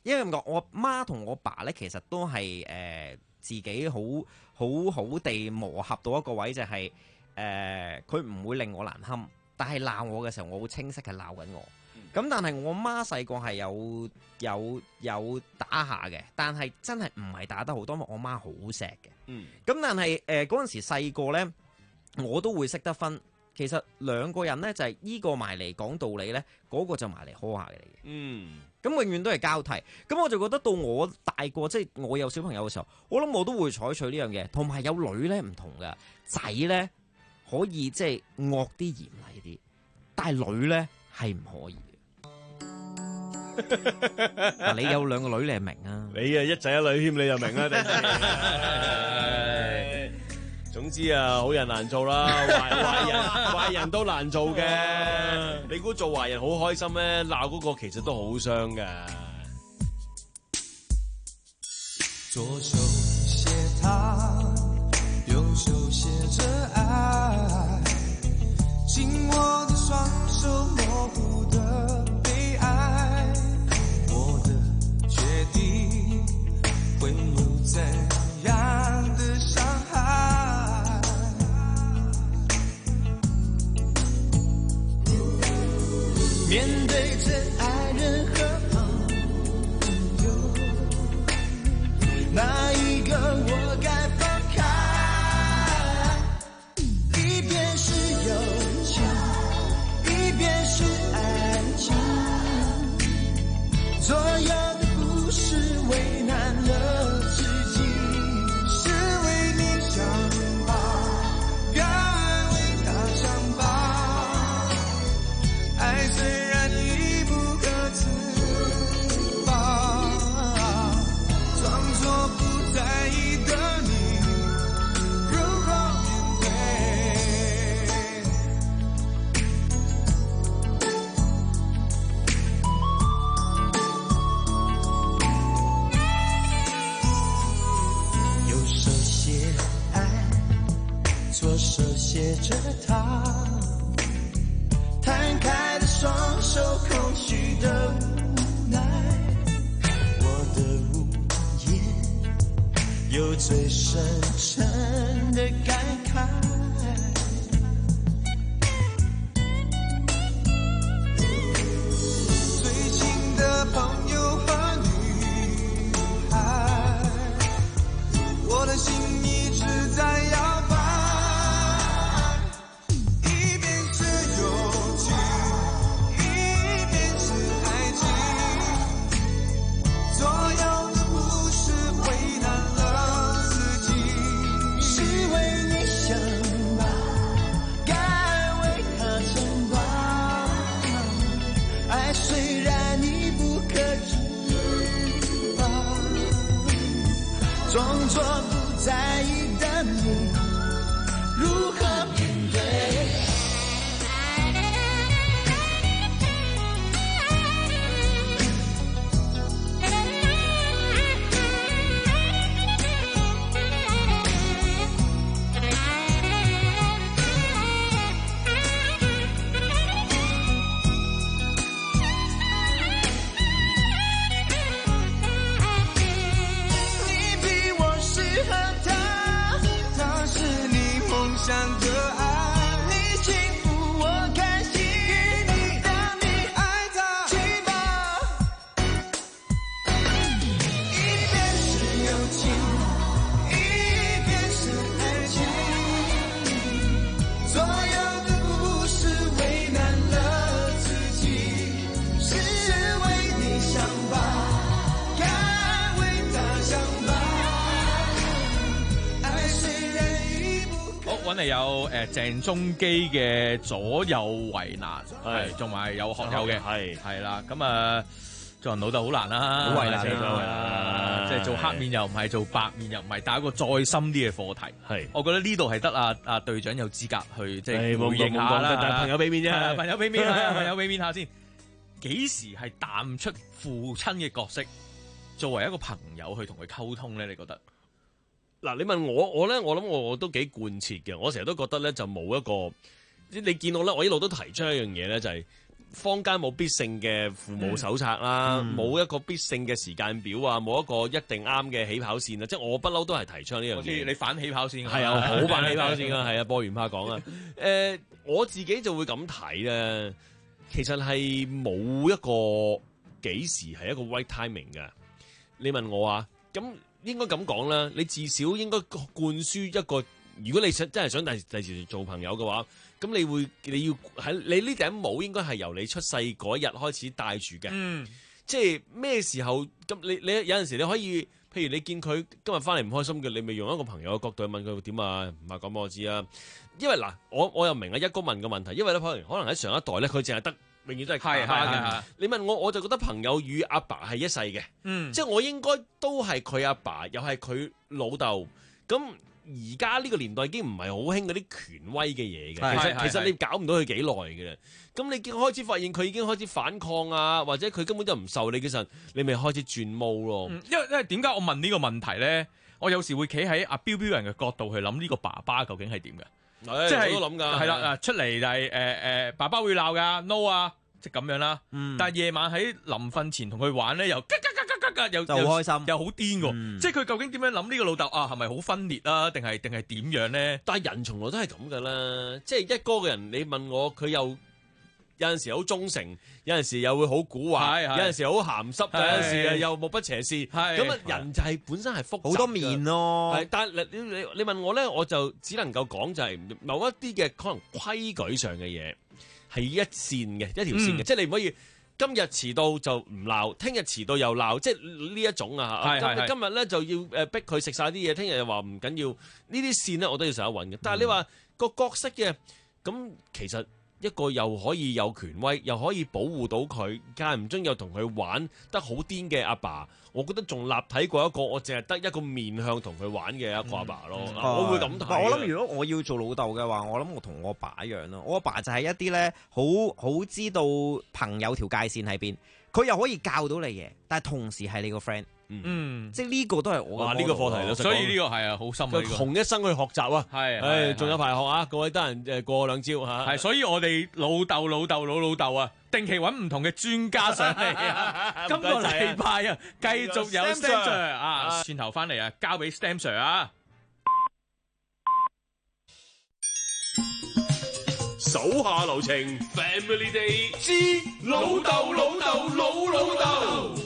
因為咁講，我媽同我爸咧，其實都係誒、呃、自己好好好地磨合到一個位，就係誒佢唔會令我難堪，但係鬧我嘅時候，我好清晰係鬧緊我。咁、嗯、但係我媽細個係有有有打下嘅，但係真係唔係打得好多，因為我媽好錫嘅。 嗯， 咁但係誒嗰陣時細個咧，我都會識得分。其實兩個人咧就係、是、依個埋嚟講道理咧，嗰、那個就埋嚟呵下嘅嚟嘅。 嗯， 咁永遠都係交替。咁我就覺得到我大個，即係我有小朋友嘅時候，我諗我都會採取呢樣嘢。同埋有女咧唔同㗎，仔咧可以即係惡啲嚴厲啲，但係女咧係唔可以嘅。嗱，你有兩個女，你係明啊？ 你啊一仔一女添，你就明啦。總之啊，好人難做啦，壞壞人壞人都難做嘅。你估做壞人好開心咩？鬧嗰個其實都好傷噶。 左手寫他，右手寫着愛，緊握的雙手模糊的悲哀，我的決定會有怎樣的傷害？面對真愛人和朋友，哪一個我該放開？一邊是友情，一邊是愛情，所有的故事為難了自己，是為你想吧，該為他想吧，愛雖然已不可自拔，裝作不在意的你如何面對？右手寫愛，左手寫着他，攤開的雙手，空虛的無奈，我的無言有最深沉的感慨。最親的朋友和女孩，我的心一直在搖擺。雖然你不可自拔，裝作不在意的你如何面對？想的愛，你幸福我開心，給你讓你愛他，去吧。一邊是友情，一邊是愛情，所有的故事為難了自己，是為你想吧，該為他想吧，愛雖然已不好，揾嚟有誒鄭中基嘅左右為難，係仲埋有學友嘅，係係啦，咁啊做人老豆好難啦， 好為難啦，即係做黑面又唔係，做白面又唔係，打一個再深啲嘅課題，係，我覺得呢度係得啊啊隊長有資格去即係回應下啦， 但係朋友俾面啫， 朋友俾面下，朋友俾面下先，幾時係淡出父親嘅角色，作為一個朋友去同佢溝通咧？你覺得？ 嗱，你問我，我咧，我諗我我都幾貫徹嘅。我成日都覺得咧，就冇一個，你見到咧，我一路都提出一樣嘢咧，就係坊間冇必勝嘅父母手冊啦，冇、嗯、一個必勝嘅時間表啊，冇一個一定啱嘅起跑線啊，即係我不嬲都係提倡呢樣嘢。 你反起跑線， 係啊，好反起跑線啊，係啊，播完怕講啊。誒、呃，我自己就會咁睇咧，其實係冇一個幾時係一個 right timing 嘅。你問我啊，咁應該咁講啦，你至少應該灌輸一個。如果你想真係想第第時做朋友嘅話，咁你會你要喺你呢頂帽應該係由你出世嗰日開始戴住嘅。嗯，即係咩時候咁？你你有陣時你可以，譬如你見佢今日翻嚟唔開心嘅，你咪用一個朋友嘅角度去問佢點啊？唔係講俾我知啊。因為嗱，我我又明啊，一哥問嘅問題，因為咧可能可能喺上一代咧，佢淨係得永遠都係爸爸嘅。你問我，我就覺得朋友與阿爸係一世嘅。嗯，即係我應該都係佢阿爸，又係佢老豆咁。而家呢個年代已經唔係好興嗰啲權威嘅嘢嘅，其實其實你搞唔到佢幾耐嘅。咁你開始發現佢已經開始反抗啊，或者佢根本就唔受你嘅時候，你咪開始轉毛咯。 嗯、因為因為點解我問呢個問題咧？我有時會企喺阿標標人嘅角度去諗呢個爸爸究竟係點嘅， 哎、即係我都諗㗎。 係啦，嗱出嚟就係誒誒，爸爸會鬧㗎 ，no 啊，即係咁樣啦。嗯、但係夜晚喺臨瞓前同佢玩咧，又吉吉吉吉。又就好開心， 又好癲喎！嗯、即係佢究竟點樣諗呢個老豆啊？係咪好分裂啊？定係定係點樣咧？ 但係人從來都係咁噶啦，即係一哥嘅人，你問我佢又有陣時好忠誠，有陣時又會好蠱惑，有陣時好鹹濕，有陣時又目不斜視。咁啊，人就係本身係複雜好多面咯。 係，但係你你你問我咧，我就只能夠講就係某一啲嘅可能規矩上嘅嘢係一線嘅，一條線嘅，嗯、即係你唔可以。今日遲到就唔鬧，聽日遲到又鬧，即係呢一種啊！今今日咧就要誒逼佢食晒啲嘢，聽日又話唔緊要，呢啲線咧我都要成日揾嘅。但係你話個角色嘅咁，其實一個又可以有權威，又可以保護到佢，間唔中又同佢玩得好癲嘅阿爸，我覺得仲立體過一個我淨係得一個面向同佢玩嘅一個阿爸咯。嗯嗯、我會咁睇。 我諗如果我要做老豆嘅話，我諗我同我爸一樣咯。我阿爸就係一啲咧，好好知道朋友條界線喺邊，佢又可以教到你嘢，但係同時係你個 friend。嗯，即係呢個都係我。 哇！呢個課題咯， 所以呢個係啊，好深啊！呢個窮一生去學習啊，係，誒，仲有排學啊！各位得閒誒過兩招嚇。 係，所以我哋老豆老豆老老豆啊，定期揾唔同嘅專家上嚟啊！今個禮拜啊，繼續有 Stam Sir 啊，轉頭翻嚟啊，交俾 Stam Sir 啊。 手下留情 ，Family Day 之老豆老豆老老豆。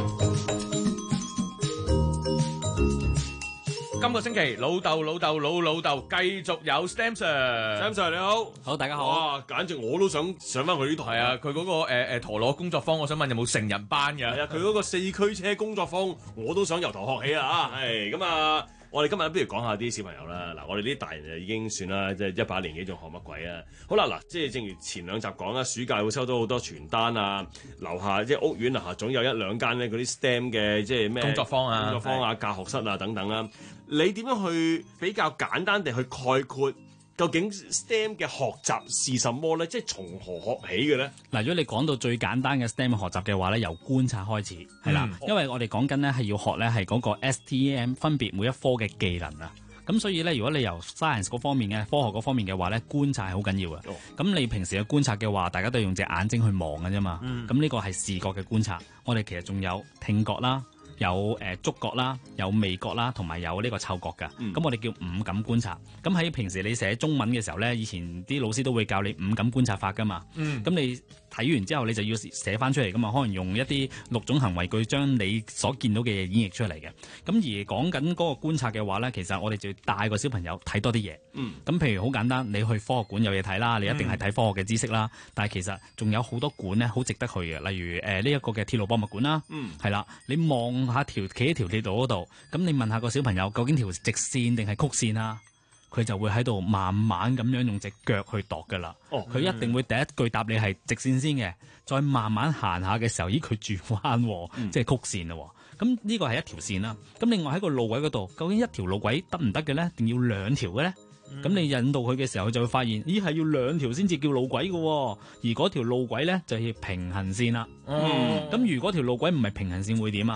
今個星期老豆老豆老老豆繼續有 Stam Sir，Stam Sir 你好， 好大家好。 哇，簡直我都想上翻佢呢台啊！佢嗰、嗰個誒誒陀螺工作坊，我想問有冇成人班嘅？ 係啊，佢嗰個四驅車工作坊，我都想由頭學起啊！係咁啊，我哋今日不如講下啲小朋友啦。嗱，我哋啲大人就已經算啦，即係一把年紀仲學乜鬼啊？好啦，嗱，即係正如前兩集講啦，暑假會收到好多傳單啊，樓下即係屋苑樓下總有一兩間咧嗰啲 STEM 嘅即係咩工作坊啊、 工作坊啊、教學室啊等等啦。你點樣去比較簡單地去概括究竟 STEM 嘅學習是什麼咧？即係從何學起嘅咧？ 嗱，如果你講到最簡單嘅 STEM 學習嘅話咧，由觀察開始係啦，嗯、因為我哋講緊咧係要學咧係嗰個 S T E M 分別每一科嘅技能啊。咁所以咧，如果你由 science 嗰方面嘅科學嗰方面嘅話咧，觀察係好緊要嘅。咁、哦、你平時嘅觀察嘅話，大家都係用隻眼睛去望嘅啫嘛。咁呢、嗯、個係視覺嘅觀察。我哋其實仲有聽覺啦。有誒、呃、觸覺啦，有味覺啦，同埋有呢個嗅覺㗎。咁、嗯、我哋叫五感觀察。咁喺平時你寫中文嘅時候咧，以前啲老師都會教你五感觀察法㗎嘛。咁、嗯、你睇完之後，你就要寫翻出嚟㗎嘛。可能用一啲六種行為句將你所見到嘅嘢演繹出嚟嘅。咁而講緊嗰個觀察嘅話咧，其實我哋就要帶個小朋友睇多啲嘢。咁、嗯、譬如好簡單，你去科學館有嘢睇啦，你一定係睇科學嘅知識啦。嗯、但係其實仲有好多館咧，好值得去嘅。例如誒呢一個嘅鐵路博物館啦，係啦、嗯，你望下條企喺條鐵路嗰度，咁你問下個小朋友究竟條直線定係曲線啊？佢就會喺度慢慢咁樣用隻腳去度噶啦。佢、哦、一定會第一句答你係直線先嘅，再慢慢行下嘅時候，咦佢轉彎，嗯、即係曲線咯。咁呢個係一條線啦。咁另外喺個路軌嗰度，究竟一條路軌得唔得嘅咧？定要兩條嘅咧？咁、嗯、你引導佢嘅時候，佢就會發現，咦係要兩條先至叫路軌嘅，而嗰條路軌咧就係平行線啦。咁、嗯、如果條路軌唔係平行線會點啊？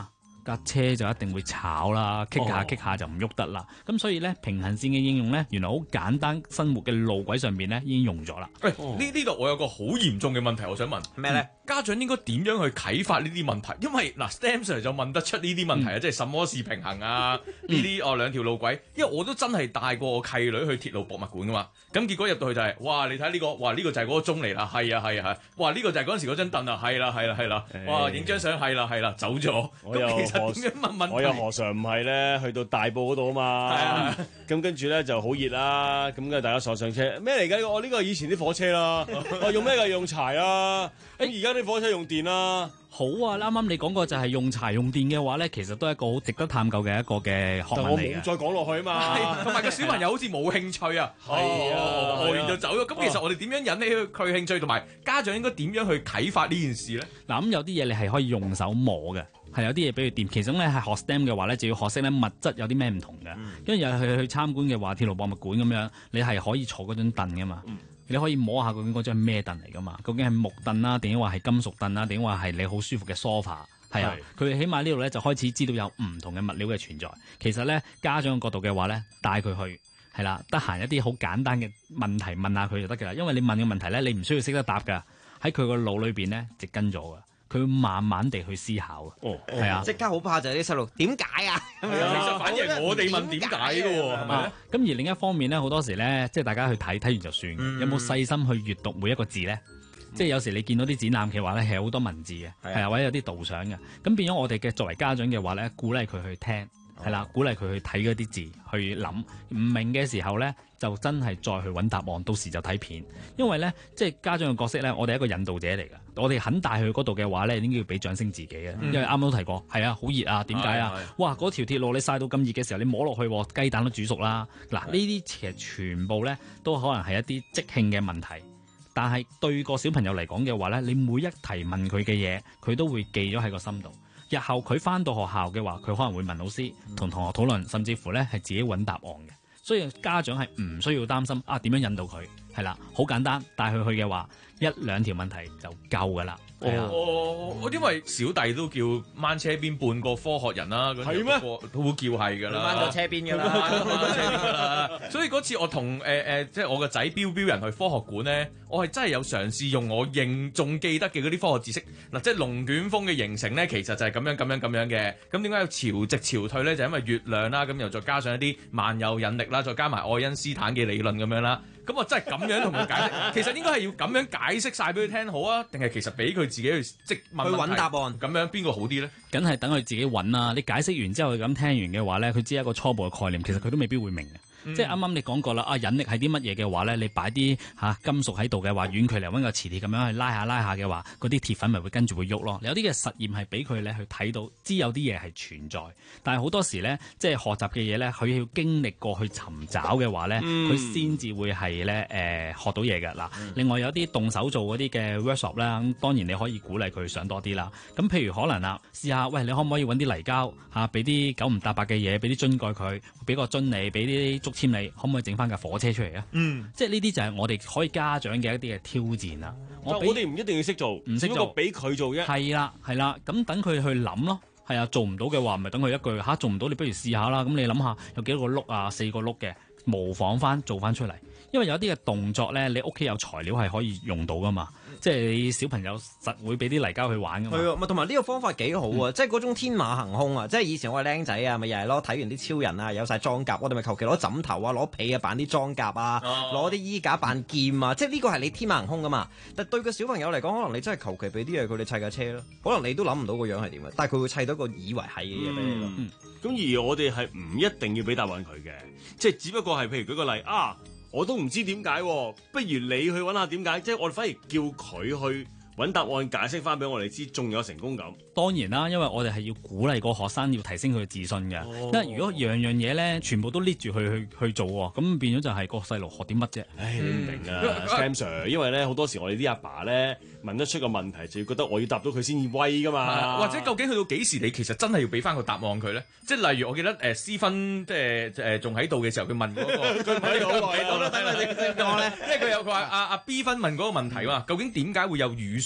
架車就一定會炒啦，棘下棘下就唔喐得啦。咁、哦、所以咧平衡線嘅應用咧，原來好簡單，生活嘅路軌上邊咧已經用咗啦。 喂、哎，呢呢度我有個好嚴重嘅問題，我想問咩咧？家長應該點樣去啟發呢啲問題？因為嗱 ，Stam Sir 就問得出呢啲問題啊，嗯、即係什麼是平衡啊？呢啲、嗯、哦兩條路軌，因為我都真係帶過我契女去鐵路博物館噶嘛。咁結果入到去就係、是，哇！你睇呢、這個，哇呢、這個就係嗰個鐘嚟啦，係啊係啊係，哇呢、這個就係嗰陣時嗰張凳啊，係啦係啦係啦，哇影張相係啦係啦，走咗。咁其實點樣問問題？ 我又何嘗唔係咧？去到大埔嗰度啊嘛，係啊。咁跟住咧就好熱啦，咁跟住大家坐上車，咩嚟㗎？我呢個係以前啲火車啦，我用咩㗎？用柴啦。咁而家啲火車用電啦。 好啊，啱啱你講過就係用柴用電嘅話咧，其實都係一個好值得探究嘅一個嘅學問嚟嘅。 但我冇再講落去啊嘛， 同埋個小朋友好似冇興趣啊，係啊，學完就走咗。咁其實我哋點樣引起佢興趣，同埋家長應該點樣去啟發呢件事咧？ 嗱，咁有啲嘢你係可以用手摸嘅，係有啲嘢俾佢掂。其中咧係學 STEM 嘅話咧，就要學識咧物質有啲咩唔同嘅。跟住又去去參觀嘅話，鐵路博物館咁樣，你係可以坐嗰張凳噶嘛。嗯你可以摸下究竟嗰張係咩凳嚟噶嘛？究竟係木凳啦，定話係金屬凳啦，定話係你好舒服嘅 sofa？ 係啊，佢起碼呢度咧就開始知道有唔同嘅物料嘅存在。其實咧家長嘅角度嘅話咧，帶佢去係啦，得閒一啲好簡單嘅問題問下佢就得㗎啦。因為你問嘅問題咧，你唔需要識得答㗎，喺佢個腦裏邊咧就跟咗㗎。佢會慢慢地去思考啊， 哦， 係啊， 即刻好怕就係啲細路點解啊？ 其實反而我哋問點解嘅喎，係咪？ 咁而另一方面咧，好多時咧，即係大家去睇睇完就算，嗯、有冇細心去閱讀每一個字咧？嗯、即係有時你見到啲展覽嘅話咧，係好多文字嘅，係啊，或者有啲導賞嘅，咁變咗我哋嘅作為家長嘅話咧，鼓勵佢去聽。係啦，鼓勵佢去睇嗰啲字，去諗唔明嘅時候咧，就真係再去揾答案。到時就睇片，因為咧，即係家長嘅角色咧，我哋係一個引導者嚟㗎。我哋肯帶去嗰度嘅話咧，應該要俾掌聲自己嘅。嗯、因為啱啱都提過，係啊，好熱啊，點解啊？哇，嗰條鐵路你曬到咁熱嘅時候，你摸落去，雞蛋都煮熟啦。嗱，呢啲其實全部咧都可能係一啲即興嘅問題，但係對個小朋友嚟講嘅話咧，你每一提問佢嘅嘢，佢都會記咗喺個心度。日後佢翻到學校嘅話，佢可能會問老師，同同學討論，甚至乎咧係自己揾答案嘅。所以家長係唔需要擔心啊，點樣引導佢？係啦，好簡單，帶佢去嘅話，一兩條問題就夠噶啦。 哦，我因為小弟都叫掹車邊半個科學人啦，係咩？都會叫係噶啦， 掹咗車邊噶啦， 所以嗰次我同誒誒，即係我個仔標標人去科學館咧，我係真係有嘗試用我認仲記得嘅嗰啲科學知識。嗱，即係龍捲風嘅形成咧，其實就係咁樣咁樣咁樣嘅。咁點解有潮汐潮退咧？就係因為月亮啦，咁又再加上一啲萬有引力啦，再加埋愛因斯坦嘅理論咁樣啦。咁我真係咁樣同佢解釋，其實應該係要咁樣解釋晒俾佢聽好啊，定係其實俾佢自己去即問去揾答案， 咁樣邊個好啲咧？ 梗係等佢自己揾啦。你解釋完之後，佢咁聽完嘅話咧，佢只係一個初步嘅概念，其實佢都未必會明嘅。嗯、即係啱啱你講過啦，啊引力係啲乜嘢嘅話咧，你擺啲嚇金屬喺度嘅話，遠距離揾個磁鐵咁樣去拉下拉下嘅話，嗰啲鐵粉咪會跟住會喐咯。有啲嘅實驗係俾佢咧去睇到，知有啲嘢係存在，但係好多時咧，即係學習嘅嘢咧，佢要經歷過去尋找嘅話咧，佢先至會係咧誒學到嘢嘅嗱。嗯、另外有啲動手做嗰啲嘅 workshop 啦，咁當然你可以鼓勵佢上多啲啦。咁譬如可能啊，試下喂，你可唔可以揾啲泥膠嚇，俾啲九唔搭八嘅嘢，俾啲樽蓋佢，俾個樽你，俾啲簽你可唔可以整翻架火車出嚟啊？嗯，即係呢啲就係我哋可以家長嘅一啲嘅挑戰啦。 我我哋唔一定要識做，唔識做，俾佢做啫。 係啦，係啦，咁等佢去諗咯。係啊，做唔到嘅話，咪等佢一句吓、啊，做唔到你不如試下啦。咁你諗下有幾多個碌啊？四個碌嘅，模仿翻做翻出嚟。因為有啲嘅動作咧，你屋企有材料係可以用到噶嘛。即係你小朋友實會俾啲泥膠去玩㗎嘛？ 係啊，同埋呢個方法幾好啊！嗯、即係嗰種天馬行空啊！即係以前我係僆仔啊，咪又係咯，睇完啲超人啊，有晒裝甲，我哋咪求其攞枕頭啊，攞被啊扮啲裝甲啊，攞啲、哦、衣架扮劍啊！即係呢個係你天馬行空㗎嘛。但對個小朋友嚟講，可能你真係求其俾啲嘢佢哋砌架車咯，可能你都諗唔到個樣係點嘅，但係佢會砌到個以為係嘅嘢俾你咯。咁、 嗯嗯、而我哋係唔一定要俾答案佢嘅，即係只不過係譬如舉個例啊，我都唔知點解，不如你去揾下點解，即係我哋反而叫佢去揾答案，解釋翻俾我哋知，仲有成功感。 當然啦，因為我哋係要鼓勵個學生要提升佢嘅自信嘅。哦、因為如果樣樣嘢咧，全部都拎住去去去做喎，咁變咗就係個細路學啲乜啫？唉，你唔明啊 Sam Sir，因為咧好多時我哋啲阿爸咧問得出個問題，就要覺得我要答到佢先至威噶嘛。 或者究竟去到幾時，你其實真係要俾翻個答案佢咧？即係例如我記得誒思芬即係誒仲喺度嘅時候，佢問嗰、嗰個，佢問咗好耐，我都睇佢點講咧。即係佢有佢話阿阿 B 芬問嗰個問題嘛，究竟點解會有雨水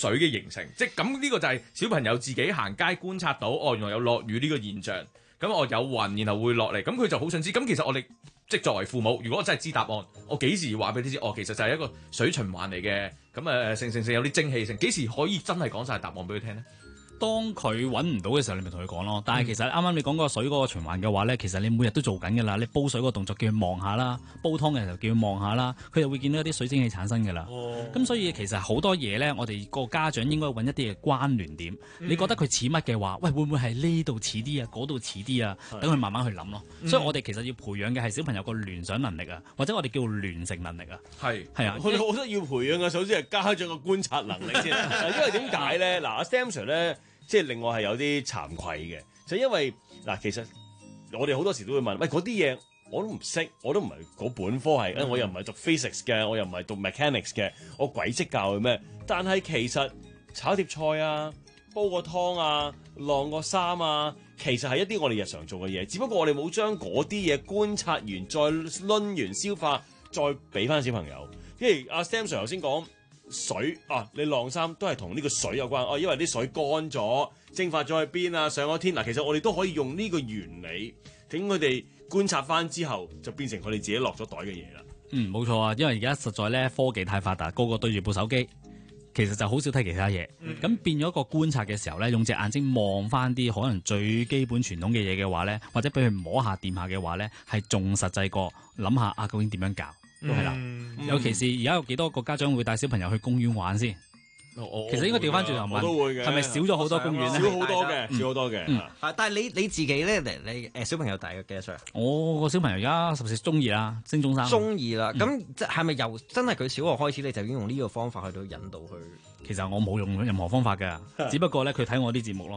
水嘅形成，即係咁呢個就係小朋友自己行街觀察到，哦，原來有落雨呢個現象，咁我有雲，然後會落嚟，咁佢就好想知。咁其實我哋即係作為父母，如果我真係知答案，我幾時話俾你知？哦，其實就係一個水循環嚟嘅，咁誒成成成有啲蒸汽性，幾時可以真係講晒答案俾佢聽咧？ 當佢揾唔到嘅時候，你咪同佢講咯。但係其實啱啱你講嗰個水嗰個循環嘅話咧，其實你每日都做緊㗎啦。你煲水嗰個動作叫佢望下啦，煲湯嘅時候叫佢望下啦，佢就會見到一啲水蒸氣產生㗎啦。咁、哦、所以其實好多嘢咧，我哋個家長應該揾一啲嘅關聯點。嗯、你覺得佢似乜嘅話，喂，會唔會係呢度似啲啊？嗰度似啲啊？等佢慢慢去諗咯。嗯、所以我哋其實要培養嘅係小朋友個聯想能力啊，或者我哋叫聯成能力啊。係係啊， 我哋覺得要培養嘅首先係家長嘅觀察能力先。因為點解咧？嗱，阿 Sam Sir 咧。即係令我係有啲慚愧嘅，就因為嗱，其實我哋好多時都會問，喂，嗰啲嘢我都唔識，我都唔係嗰本科係，嗯、我又唔係讀 physics 嘅，我又唔係讀 mechanics 嘅，我鬼識教佢咩？但係其實炒碟菜啊、煲個湯啊、晾個衫啊，其實係一啲我哋日常做嘅嘢，只不過我哋冇將嗰啲嘢觀察完，再攆完消化，再俾翻小朋友。因為阿 Sam Sir 頭先講。水啊！你晾衫都係同呢個水有關哦，因為啲水乾咗，蒸發咗去邊啊，上咗天嗱。其實我哋都可以用呢個原理，等佢哋觀察翻之後，就變成佢哋自己落咗袋嘅嘢啦。 嗯，冇錯啊，因為而家實在咧科技太發達，個個對住部手機，其實就好少睇其他嘢。咁、嗯、變咗個觀察嘅時候咧，用隻眼睛望翻啲可能最基本傳統嘅嘢嘅話咧，或者俾佢摸下掂下嘅話咧，係仲實際過諗下啊究竟點樣教。都係啦，嗯、尤其是而家有幾多個家長會帶小朋友去公園玩先？哦、其實應該調翻轉頭問，係咪少咗好多公園咧？ 少好多嘅，少好多嘅。 但係你你自己咧，你誒小朋友大約幾多歲啊？ 我個小朋友而家十四中二啦，升中三。 中二啦，咁即係咪由真係佢小學開始，你就已經用呢個方法去到引導佢？ 其實我冇用任何方法㗎，只不過咧佢睇我啲節目咯。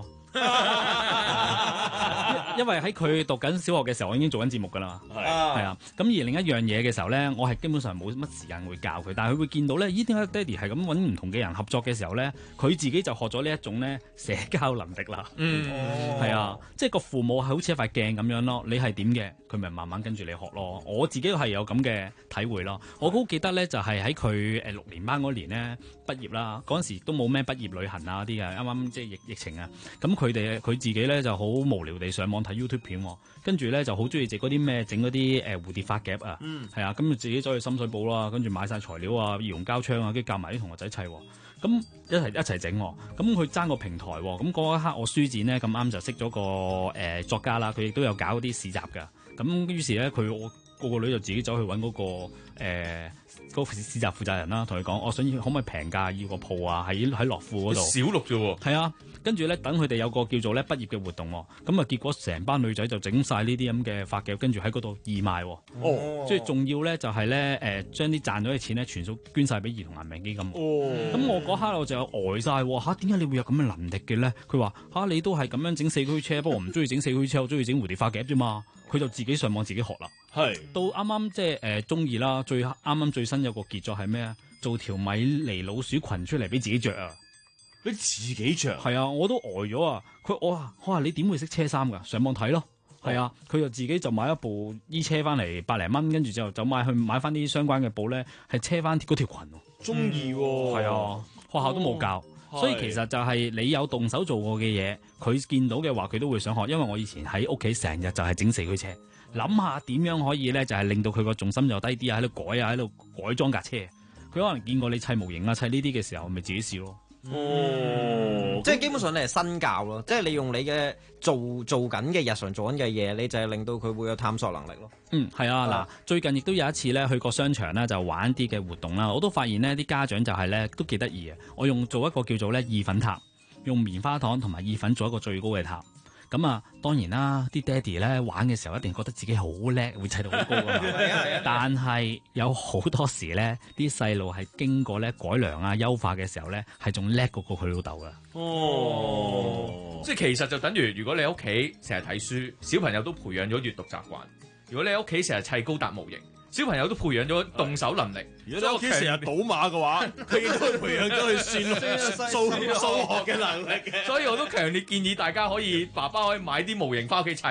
因為喺佢讀緊小學嘅時候，我已經做緊節目㗎啦，係啊。咁而另一樣嘢嘅時候咧，我係基本上冇乜時間會教佢，但係佢會見到咧，咦點解爹哋係咁揾唔同嘅人合作嘅時候咧，佢自己就學咗呢一種咧社交能力啦。嗯，係啊，即係個父母係好似一塊鏡咁樣咯，你係點嘅，佢咪慢慢跟住你學咯。我自己係有咁嘅體會咯。我好記得咧，就係喺佢誒六年班嗰年咧畢業啦，嗰陣時都冇咩畢業旅行啊啲嘅，啱啱即係疫疫情啊，咁佢哋佢自己咧就好無聊地上網睇 YouTube 片，跟住咧就好中意整嗰啲咩整嗰啲誒蝴蝶髮夾啊，係、嗯、啊，咁自己走去深水埗啦，跟住買晒材料啊，易溶膠槍啊，跟住教埋啲同學仔砌，咁一齊一齊整，咁佢爭個平台，咁嗰一刻我書展咧咁啱就識咗個誒、呃、作家啦，佢亦都有搞啲市集噶，咁於是咧佢我個個女就自己走去揾嗰、嗰個誒。呃嗰個市集負責人啦，同佢講，我想要可唔可以平價要個鋪啊？喺喺樂富嗰度。 小六啫喎。 係啊，跟住咧等佢哋有個叫做咧畢業嘅活動，咁啊結果成班女仔就整晒呢啲咁嘅髮夾，跟住喺嗰度義賣。哦。即係仲要咧就係咧誒將啲賺咗嘅錢咧全數捐晒俾兒童癌病基金。哦。咁我嗰刻我就有呆晒喎，嚇點解你會有咁嘅能力嘅咧？佢話嚇你都係咁樣整四驅車，不過我唔中意整四驅車，我中意整蝴蝶髮夾啫嘛。佢就自己上網自己學啦。係是。到啱啱即係誒中二啦，最啱啱最新有個傑作係咩啊？做條米妮老鼠裙出嚟俾自己着啊！ 俾自己着？ 係啊，我都呆咗啊！佢我話我話你點會識車衫㗎？上網睇咯。係啊，佢就自己就買一部衣車翻嚟百零蚊，跟住之後就買去買翻啲相關嘅布咧，係車翻嗰條裙。 中意喎。係啊，學校都冇教。哦、所以其實就係你有動手做過嘅嘢，佢見到嘅話，佢都會想學。因為我以前喺屋企成日就係整四驅車，諗下點樣可以咧，就係令到佢個重心又低啲啊，喺度改啊，喺度改裝架車。佢可能見過你砌模型啊，砌呢啲嘅時候，咪自己試咯。 哦，嗯、即係基本上你係身教咯，即係你用你嘅做做緊嘅日常做緊嘅嘢，你就係令到佢會有探索能力咯。 嗯，係啊，嗱、啊，最近亦都有一次咧，去個商場咧就玩啲嘅活動啦，我都發現呢啲家長就係咧都幾得意嘅。我用做一個叫做咧意粉塔，用棉花糖同埋意粉做一個最高嘅塔。咁啊，當然啦，啲爹哋咧玩嘅時候一定覺得自己好叻，會砌到好高㗎嘛。但係有好多時咧，啲細路係經過咧改良啊、優化嘅時候咧，係仲叻過過佢老豆㗎。 哦，即係其實就等於如果你喺屋企成日睇書，小朋友都培養咗閱讀習慣；如果你喺屋企成日砌高達模型，小朋友都培養咗動手能力。 如果你屋企成日賭馬嘅話，佢亦都培養咗佢算數數數學嘅能力嘅。 所以我都強烈建議大家可以爸爸可以買啲模型翻屋企砌，睇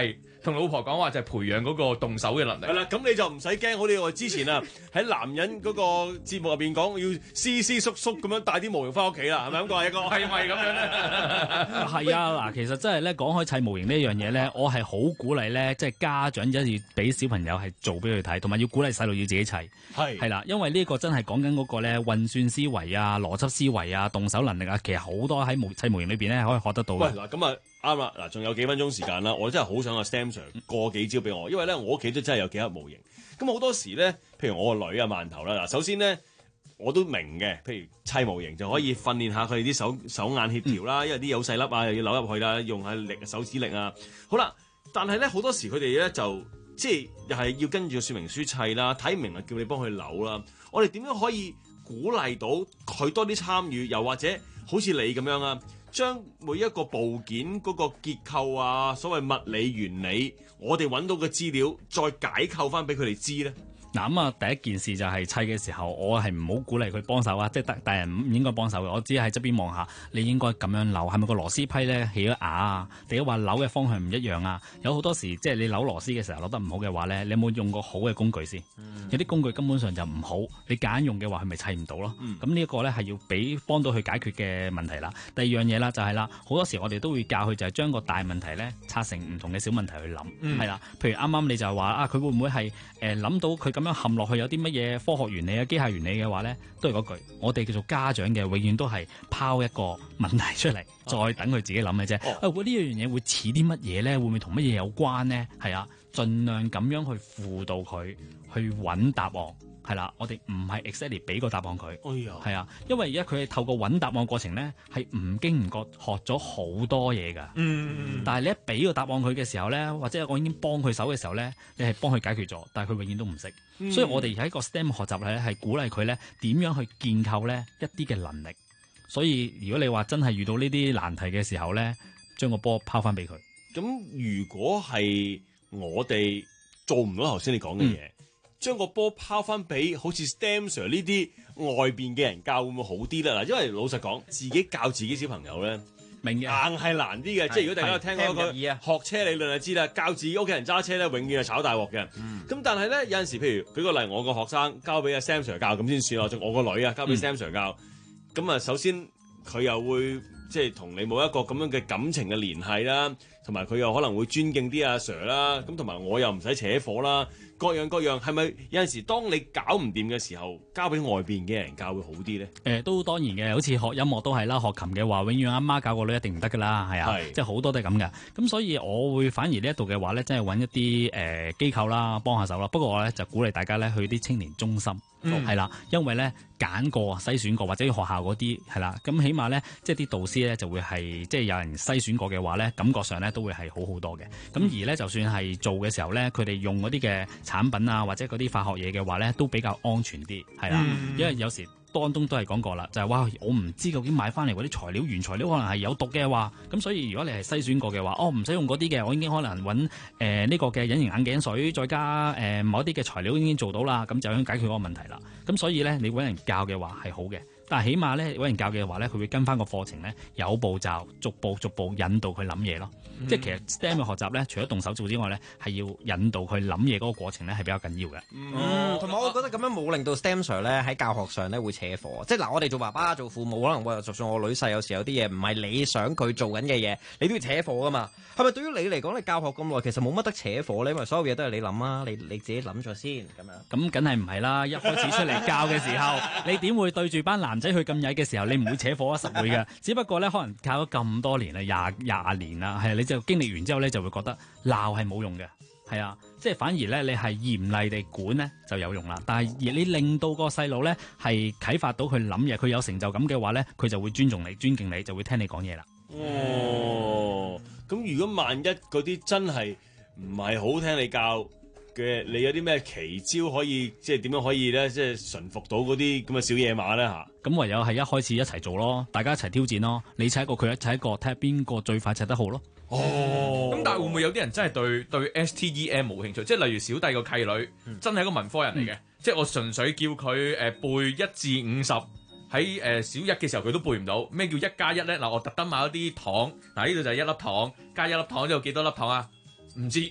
同老婆講話就係培養嗰個動手嘅能力。 係啦，咁你就唔使驚，好似我哋之前啊喺男人嗰個節目入邊講，要斯斯縮縮咁樣帶啲模型翻屋企啦，係咪咁講啊？一哥係咪咁樣咧？ 係啊，嗱，其實真係咧講開砌模型呢樣嘢咧，我係好鼓勵咧，即係家長一定要俾小朋友係做俾佢睇，同埋要鼓勵細路要自己砌。 係係啦，因為呢個真係講緊嗰個咧運算思維啊、邏輯思維啊、動手能力啊，其實好多喺模砌模型裏邊咧可以學得到嘅。 喂，嗱咁啊啱啦，嗱仲有幾分鐘時間啦，我真係好想阿 Sam Sir 過幾招俾我，因為咧我屋企都真係有幾盒模型。咁好多時咧，譬如我個女啊饅頭啦，嗱首先咧我都明嘅，譬如砌模型就可以訓練下佢哋啲手手眼協調啦，因為啲有細粒啊，又要扭入去啦，用下力手指力啊。好啦，但係咧好多時佢哋咧就即係又係要跟住個說明書砌啦，睇唔明啊叫你幫佢扭啦。我哋點樣可以鼓勵到佢多啲參與，又或者好似你咁樣啊，將每一個部件嗰個結構啊，所謂物理原理，我哋揾到嘅資料，再解構翻俾佢哋知咧。 嗱咁啊，第一件事就係砌嘅時候，我係唔好鼓勵佢幫手啊，即係大大人唔應該幫手嘅。我只係喺側邊望下，你應該咁樣扭，係咪個螺絲批咧起咗牙啊？定係話扭嘅方向唔一樣啊？有好多時即係你扭螺絲嘅時候扭得唔好嘅話咧，你有冇用過好嘅工具先？嗯、有啲工具根本上就唔好，你揀用嘅話，佢咪砌唔到咯。咁呢一個咧係要俾幫到佢解決嘅問題啦。第二樣嘢啦就係、是、啦，好多時我哋都會教佢就係將個大問題咧拆成唔同嘅小問題去諗，係、嗯、啦。譬如啱啱你就話啊，佢會唔會係誒諗到佢咁樣陷落去有啲乜嘢科學原理啊、機械原理嘅話咧，都係嗰句，我哋叫做家長嘅，永遠都係拋一個問題出嚟，再等佢自己諗嘅啫。啊，會呢樣嘢會似啲乜嘢咧？會唔會同乜嘢有關咧？係啊，盡量咁樣去輔導佢去揾答案。係啦，我哋唔係 exactly 俾個答案佢，係啊、哎，因為而家佢係透過揾答案過程咧，係唔經唔覺學咗好多嘢㗎。嗯，但係你一俾個答案佢嘅時候咧，或者我已經幫佢手嘅時候咧，你係幫佢解決咗，但係佢永遠都唔識。嗯、所以我哋喺個 STEM 學習咧，係鼓勵佢咧點樣去建構咧一啲嘅能力。所以如果你話真係遇到呢啲難題嘅時候咧，將個波拋翻俾佢。 咁如果係我哋做唔到頭先你講嘅嘢。嗯將個波拋翻俾好似 Sam Sir 呢啲外邊嘅人教會唔會好啲咧？嗱，因為老實講，自己教自己小朋友咧， 明硬係難啲嘅。即係如果大家有聽過一個學車理論就知啦，教自己屋企人揸車咧，永遠係炒大鑊嘅。咁、嗯、但係咧有陣時，譬如舉個例，我個學生交俾阿 Sam Sir 教咁先算咯，仲我個女啊交俾 Sam Sir 教，咁啊、嗯、首先佢又會即係同你冇一個咁樣嘅感情嘅聯繫啦，同埋佢又可能會尊敬啲阿 Sir 啦，咁同埋我又唔使扯火啦。各樣各樣係咪有陣時當你搞唔掂嘅時候，交俾外邊嘅人教會好啲咧？誒、 呃，都當然嘅，好似學音樂都係啦，學琴嘅話，永遠阿媽教個女一定唔得噶啦，係啊，是即係好多都係咁嘅。咁所以我會反而呢一度嘅話咧，真係揾一啲誒機構啦，幫下手啦。不過我咧就鼓勵大家咧去啲青年中心，係啦、嗯，因為咧揀過、篩選過或者學校嗰啲係啦，咁起碼咧即係啲導師咧就會係即係有人篩選過嘅話咧，感覺上咧都會係好好多嘅。咁、嗯、而咧就算係做嘅時候咧，佢哋用嗰啲嘅產品啊，或者嗰啲化學嘢嘅話咧，都比較安全啲，係啦。嗯、因為有時當中都係講過啦，就係、是、哇，我唔知究竟買翻嚟嗰啲材料原材料可能係有毒嘅話，咁所以如果你係篩選過嘅話，哦唔使用嗰啲嘅，我已經可能揾誒呢個嘅隱形眼鏡水，再加誒、呃、某一啲嘅材料已經做到啦，咁就已經解決嗰個問題啦。咁所以咧，你揾人教嘅話係好嘅。但係起碼咧揾人教嘅話咧，佢會跟翻個課程咧，有步驟，逐步逐步引導佢諗嘢咯。嗯、即係其實 STEM 嘅學習咧，除咗動手做之外咧，係要引導佢諗嘢嗰個過程咧，係比較緊要嘅。 嗯，同埋、嗯、我覺得咁樣冇令到 STEM Sir 咧喺教學上咧會扯火。即係嗱，我哋做爸爸做父母，可能我就算我女婿有時有啲嘢唔係你想佢做緊嘅嘢，你都要扯火噶嘛。係咪對於你嚟講，你教學咁耐，其實冇乜得扯火咧？因為所有嘢都係你諗啊，你你自己諗咗先咁樣。咁梗係唔係啦？一開始出嚟教嘅時候，你點會對住班男仔去咁曳嘅時候，你唔會扯火啊？實會嘅。只不過咧，可能教咗咁多年啦，廿廿年啦，係啊，你就經歷完之後咧，就會覺得鬧係冇用嘅，係啊，即係反而咧，你係嚴厲地管咧就有用啦。但係而你令到個細路咧係啟發到佢諗嘢，佢有成就感嘅話咧，佢就會尊重你、尊敬你，就會聽你講嘢啦。 哦，咁如果萬一嗰啲真係唔係好聽你教嘅，你有啲咩奇招可以即係點樣可以咧，即係馴服到嗰啲咁嘅小野馬咧嚇？咁唯有係一開始一齊做咯，大家一齊挑戰咯，你砌一個佢一砌一個，睇下邊個最快砌得好咯。 哦，咁但係會唔會有啲人真係對對 S T E M 冇興趣？即係例如小弟個契女，嗯、真係一個文科人嚟嘅，嗯、即係我純粹叫佢誒背一至五十。喺誒小一嘅時候佢都背唔到咩叫一加一咧？嗱，我特登買咗啲糖，嗱呢度就係一粒糖加一粒糖之後幾多粒糖啊？唔知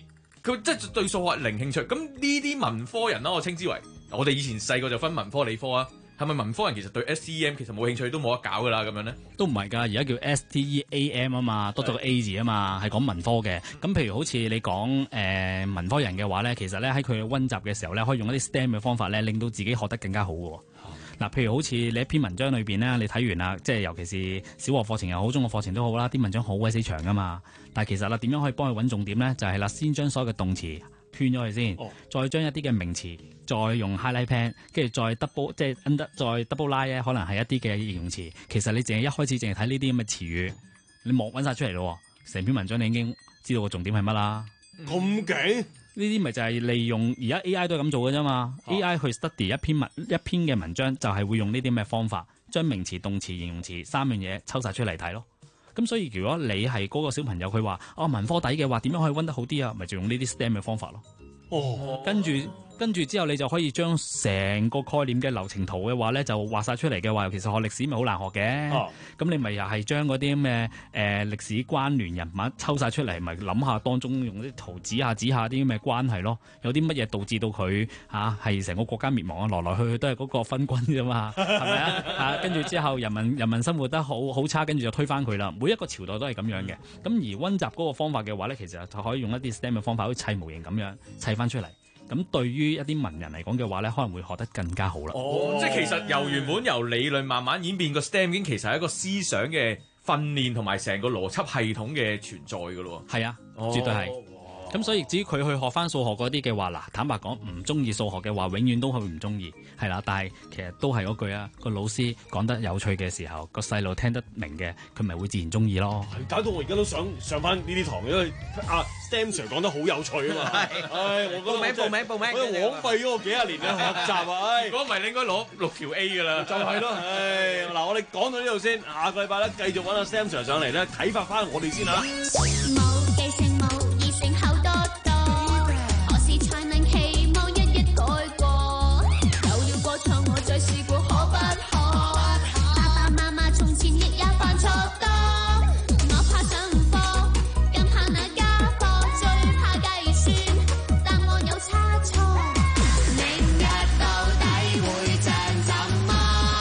佢即係對數學零興趣。咁呢啲文科人啦，我稱之為我哋以前細個就分文科理科啊。係咪文科人其實對 S T E M 其實冇興趣都冇得搞噶啦咁樣咧？ 都唔係㗎，而家叫 S T E A M 啊嘛，多咗個 A 字啊嘛，係講文科嘅。咁譬如好似你講誒、呃、文科人嘅話咧，其實咧喺佢溫習嘅時候咧，可以用一啲 STEM 嘅方法咧，令到自己學得更加好嘅。嗱，譬如好似你一篇文章裏邊咧，你睇完啦，即係尤其是小學課程又好，中學課程都好啦，啲文章好鬼死長㗎嘛。但係其實啦，點樣可以幫佢揾重點咧？就係、是、啦，先將所有嘅動詞圈咗佢先，哦、再將一啲嘅名詞，再用 highlight pen， 跟住再 double 即係 under 再 double line 咧，可能係一啲嘅形容詞。其實你淨係一開始淨係睇呢啲咁嘅詞語，你望揾晒出嚟咯，成篇文章你已經知道個重點係乜啦。 咁勁？ 呢啲咪就係利用而家 A I 都係咁做嘅啫嘛。哦、A I 去 study 一篇文一篇嘅文章，就係會用呢啲咁嘅方法，將名詞、動詞、形容詞三樣嘢抽晒出嚟睇咯。咁所以如果你係嗰個小朋友，佢話哦文科底嘅話，點樣可以溫得好啲啊？咪就用呢啲 STEM 嘅方法咯。哦，跟住跟住之後，你就可以將成個概念嘅流程圖嘅話咧，就畫晒出嚟嘅話，其實學歷史咪好難學嘅。哦，咁你咪又係將嗰啲咩誒歷史關聯人物抽晒出嚟，咪諗下當中用啲圖指下指下啲咩關係咯？有啲乜嘢導致到佢嚇係成個國家滅亡啊？來來去去都係嗰個分軍啫嘛，係咪啊？嚇，跟住之後人民人民生活得好好差，跟住就推翻佢啦。每一個朝代都係咁樣嘅。咁而温習嗰個方法嘅話咧，其實就可以用一啲 STEM 嘅方法，好似砌模型咁樣砌翻出嚟。咁對於一啲文人嚟講嘅話咧，可能會學得更加好啦。 哦，即係其實由原本由理論慢慢演變個 STEM 已經其實係一個思想嘅訓練同埋成個邏輯系統嘅存在㗎咯。 係啊， 哦、 絕對係。咁所以至於佢去學翻數學嗰啲嘅話，嗱，坦白講唔中意數學嘅話，永遠都係唔中意，係啦。但係其實都係嗰句啊，個老師講得有趣嘅時候，個細路聽得明嘅，佢咪會自然中意咯。 搞到我而家都想上翻呢啲堂，因為阿 Sam Sir 講得好有趣啊嘛。唉，我報名報名報名，我枉費咗我幾廿年嘅學習啊！如果唔係，你應該攞六條 A 㗎啦。就係咯，唉，嗱，我哋講到呢度先，下個禮拜咧繼續揾阿 Sam Sir 上嚟咧，啟發翻我哋先嚇。冇記性冇異性後多多，何時才能期望一一改過？有了過錯我再試過，可不可？爸爸媽媽從前亦也犯錯多，我怕上課，更怕那家課，最怕計算，答案有差錯。明日到底會像怎麼？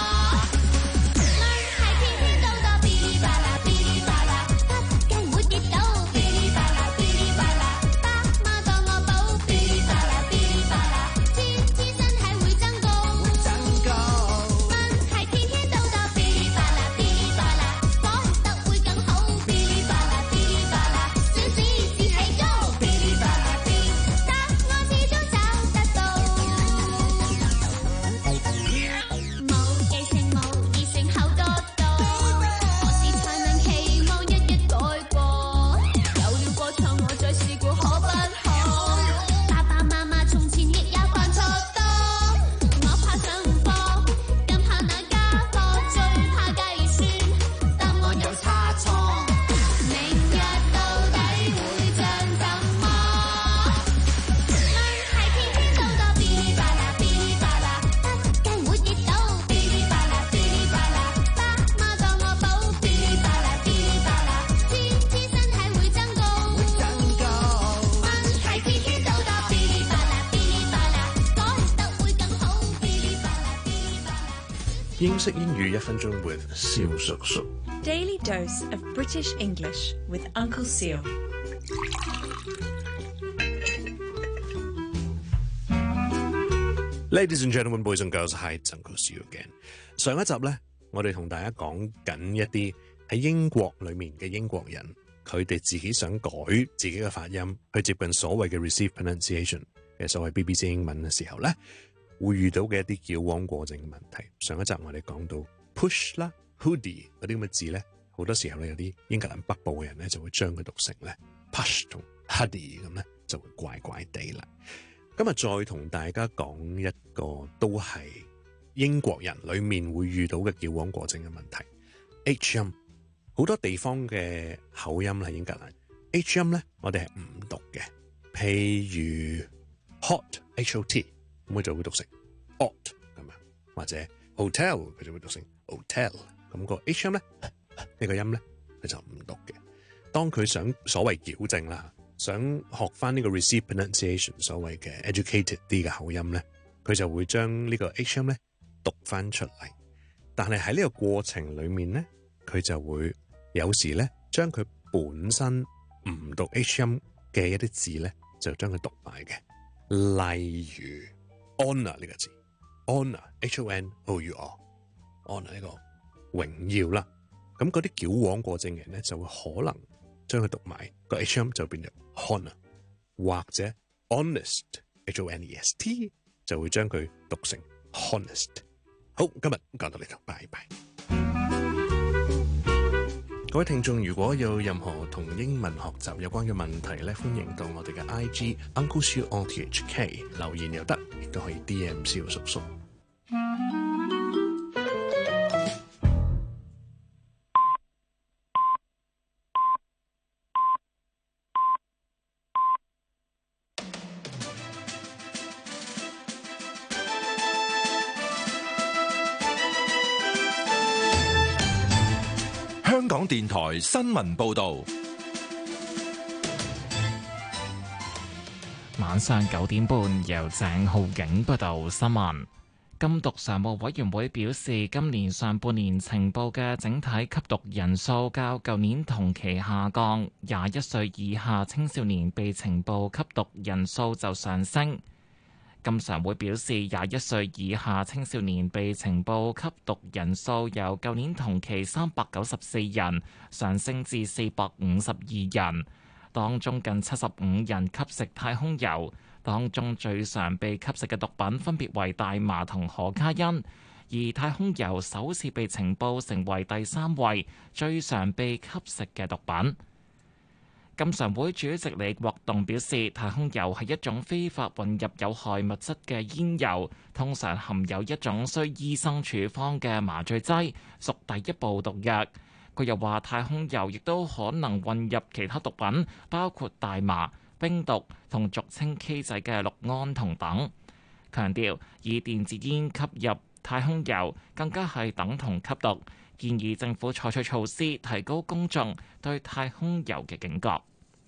係天天都多嗶哩吧啦嗶哩吧啦，不計會跌倒嗶哩吧啦嗶哩吧啦，爸媽當我寶嗶哩吧啦嗶哩吧啦，知唔知身體會增高？增高。問係天天都多嗶哩吧啦嗶哩吧啦，講得會更好嗶哩吧啦嗶哩吧啦，小事士氣高嗶哩吧啦嗶，答案始終找得到。冇記性冇異性後多多，何時才能期望一一改過？有了過錯我再試過，可不可？爸爸媽媽從前亦也犯錯多，我怕上課，更怕那家課，最怕計算，答案有差錯。明日到底會像怎麼？係天天都多嗶哩吧啦嗶哩吧啦，不計會跌倒嗶哩吧啦嗶哩吧啦，爸媽當我寶嗶哩吧啦嗶哩吧啦，知唔知身體會增高？增高。問係天天都多嗶哩吧啦嗶哩吧啦，講得會更好嗶哩吧啦嗶哩吧啦。 英式英語一分鐘 with 蕭叔叔。 Daily dose of British English with Uncle Seal. Ladies and gentlemen, boys and girls, hi, it's Uncle Seal again. 上一集咧，我哋同大家講緊一啲喺英國裏面嘅英國人，佢哋自己想改自己嘅發音，去接近所謂嘅 received pronunciation 嘅所謂 B B C 英文嘅時候咧，會遇到嘅一啲矯枉過正嘅問題。上一集我哋講到 push 啦、hoodie 嗰啲咁嘅字咧，好多時候咧有啲英格蘭北部嘅人咧就會將佢讀成咧 push 同 hoodie 咁咧，就會怪怪地啦。今日再同大家講一個都係英國人裏面會遇到嘅矯枉過正嘅問題。H 音好多地方嘅口音喺英格蘭 H 音咧，我哋係唔讀嘅。譬如 hot H O T， 咁佢就會讀成 ot 咁樣，或者 hotel 佢就會讀成 hotel。咁個 H 音咧呢個音咧佢就唔讀嘅。當佢想所謂矯正啦， 想學翻呢個 received pronunciation 所謂嘅 educated 啲嘅口音咧，佢就會將呢個 H 音咧讀翻出嚟。但係喺呢個過程裡面咧，佢就會有時咧將佢本身唔讀 H 音嘅一啲字咧，就將佢讀埋嘅。例如 honour 呢個字 ，honour H O N O U R，honour 呢個榮耀啦。咁嗰啲矯枉過正嘅人咧，就會可能將佢讀埋個 H 音就變咗 honour，或者 honest H O N E S T 就會將佢讀成 honest。好，今日講到呢度，拜拜。各位聽眾，如果有任何同英文學習有關嘅問題咧，歡迎到我哋嘅 I G Uncle Siu on T H K 留言又得，亦都可以 D M 蕭叔叔。 香港電台新聞報道， 晚上九點半由鄭浩景報道新聞。禁毒常務委員會表示，今年上半年呈報嘅整體吸毒人數較舊年同期下降，廿一歲以下青少年被呈報吸毒人數就上升。禁常會表示，廿一歲以下青少年被呈報吸毒人數由舊年同期三百九十四人上升至四百五十二人，當中近七十五人吸食太空油，當中最常被吸食嘅毒品分別為大麻同可卡因，而太空油首次被呈報成為第三位最常被吸食嘅毒品。禁常會主席李國棟表示，太空油係一種非法混入有害物質嘅煙油，通常含有一種需醫生處方嘅麻醉劑，屬第一步毒藥。佢又話，太空油亦都可能混入其他毒品，包括大麻、冰毒同俗稱 K 仔嘅氯胺酮等。強調以電子煙吸入太空油更加係等同吸毒。建議政府採取措施，提高公眾對太空油嘅警覺。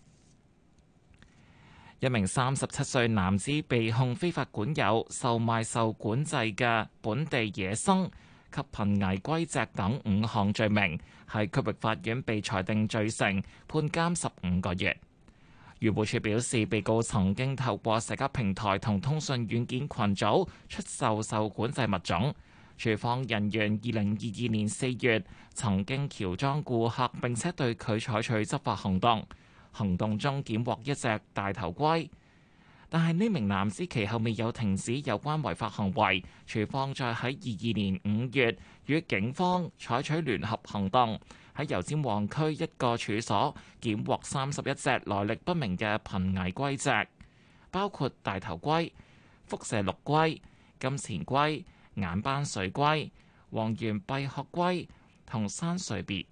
一名三十七歲男子被控非法管有、售賣受管制嘅本地野生及瀕危龜隻等五項罪名，喺區域法院被裁定罪成，判監十五個月。漁護署表示，被告曾經透過社交平台同通訊軟件群組出售受管制物種。處方人員二零二二年四月曾經喬裝顧客，並且對佢採取執法行動。行動中檢獲一隻大頭龜，但係呢名男子其後未有停止有關違法行為。處方再喺二二年五月與警方採取聯合行動，喺油尖旺區一個處所檢獲三十一隻來歷不明嘅瀕危龜隻，包括大頭龜、輻射陸龜、金錢龜、眼斑水龜、黃緣閉殼龜同山水別。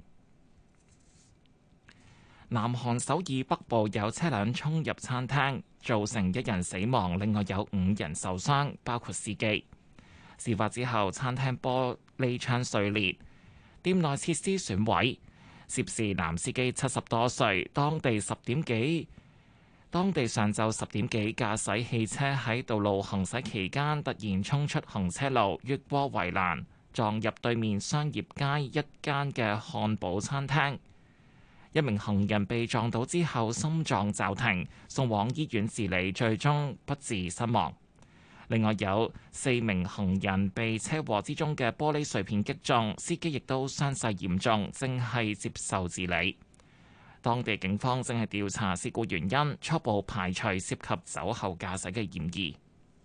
南韓首爾北部有車輛衝入餐廳，造成一人死亡，另外有五人受傷，包括司機。事發之後，餐廳玻璃窗碎裂，店內設施損毀。涉事男司機七十多歲，當地十點幾，當地上晝十點幾駕駛汽車喺道路行駛期間，突然衝出行車路，越過圍欄，撞入對面商業街一間嘅漢堡餐廳。一名行人被撞倒之後心臟驟停，送往醫院治理，最終不治身亡。另外有四名行人被車禍之中嘅玻璃碎片擊中，司機亦都傷勢嚴重，正係接受治理。當地警方正係調查事故原因，初步排除涉及酒後駕駛嘅嫌疑。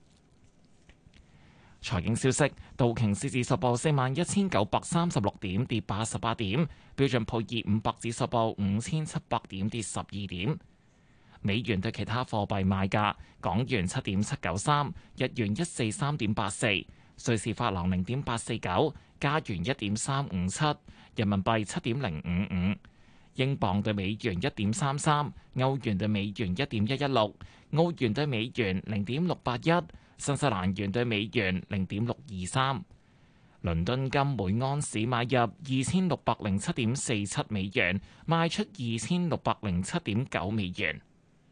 財經消息，道瓊斯指數報四萬一千九百三十六點，跌八十八點；標準普爾五百指數報五千七百點，跌十二點。美元對其他貨幣賣價：港元七點七九三，日元一四三點八四，瑞士法郎零點八四九，加元一點三五七，人民幣七點零五五，英鎊對美元一點三三，歐元對美元一點一一六，澳元對美元零點六八一。新西蘭元對美元零點六二三，倫敦金每安士買入二千六百零七點四七美元，賣出二千六百零七點九美元。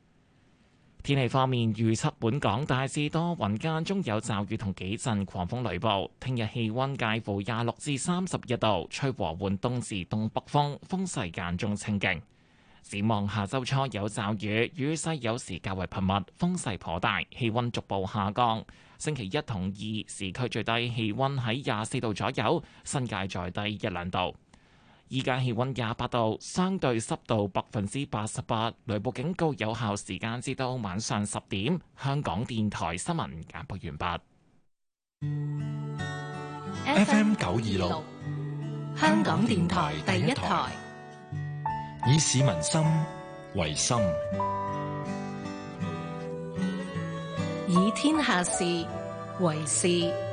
天氣方面預測，本港大致多雲間中有驟雨同幾陣狂風雷暴。聽日氣溫介乎廿六至三十一度，吹和緩東至東北風，風勢間中清勁。展望下周初有驟雨，雨勢有時較為頻密，風勢頗大，氣溫逐步下降。星期一同二市區最低氣溫喺廿四度左右，新界再低一兩度。依家氣溫廿八度，相對濕度百分之八十八，雷暴警告有效時間至到晚上十點。香港電台新聞簡報完畢。F M 九二六，香港電台第一台，以市民心為心， 以天下事為事。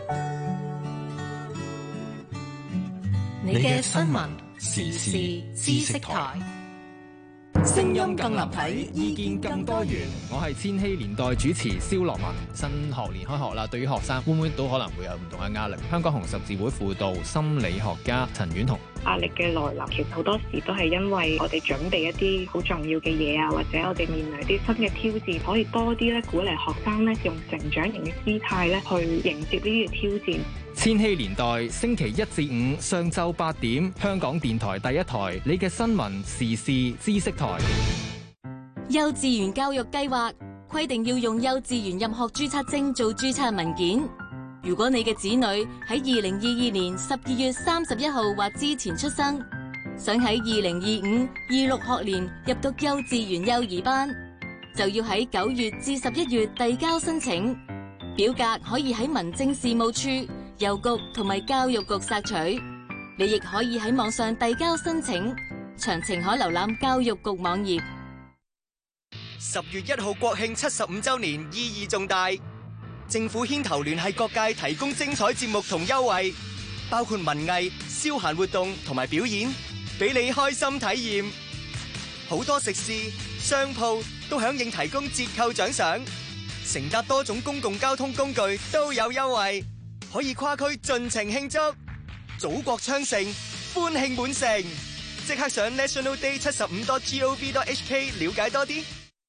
你嘅新聞時事知識台， 聲音更立體，意見更多元。我係千禧年代主持蕭樂文。新學年開學啦，對於學生會唔會都可能會有唔同嘅壓力？香港紅十字會輔導心理學家陳婉彤。 壓力嘅來臨，其實好多時都係因為我哋準備一啲好重要嘅嘢啊，或者我哋面對啲新嘅挑戰，可以多啲咧鼓勵學生咧用成長型嘅姿態咧去迎接呢啲嘅挑戰。 千禧年代星期一至五上晝八點，香港電台第一台，你嘅新聞時事知識台。 幼稚園教育計劃規定要用幼稚園入學註冊證做註冊文件。如果你嘅子女喺二零二二年十二月三十一號或之前出生，想喺二零二五、二六學年入讀幼稚園幼兒班，就要喺九月至十一月遞交申請。表格可以喺民政事務處、郵局同埋教育局索取。你亦可以喺網上遞交申請，詳情可瀏覽教育局網頁。 十月一號國慶七十五週年意義重大，政府牽頭聯繫各界提供精彩節目同優惠，包括文藝、消閒活動同埋表演，俾你開心體驗。好多食肆、商鋪都響應提供折扣獎賞，乘搭多種公共交通工具都有優惠，可以跨區盡情慶祝。祖國昌盛，歡慶滿城，即刻上 national day 七十五 dot gov dot hk 了解多啲。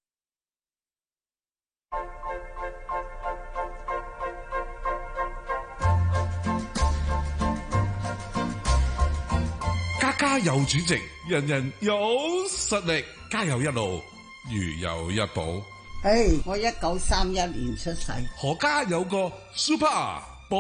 家家有主席，人人有實力，家有一路，如有一寶。 誒，我一九三一年出世， 何家有個 Super 寶。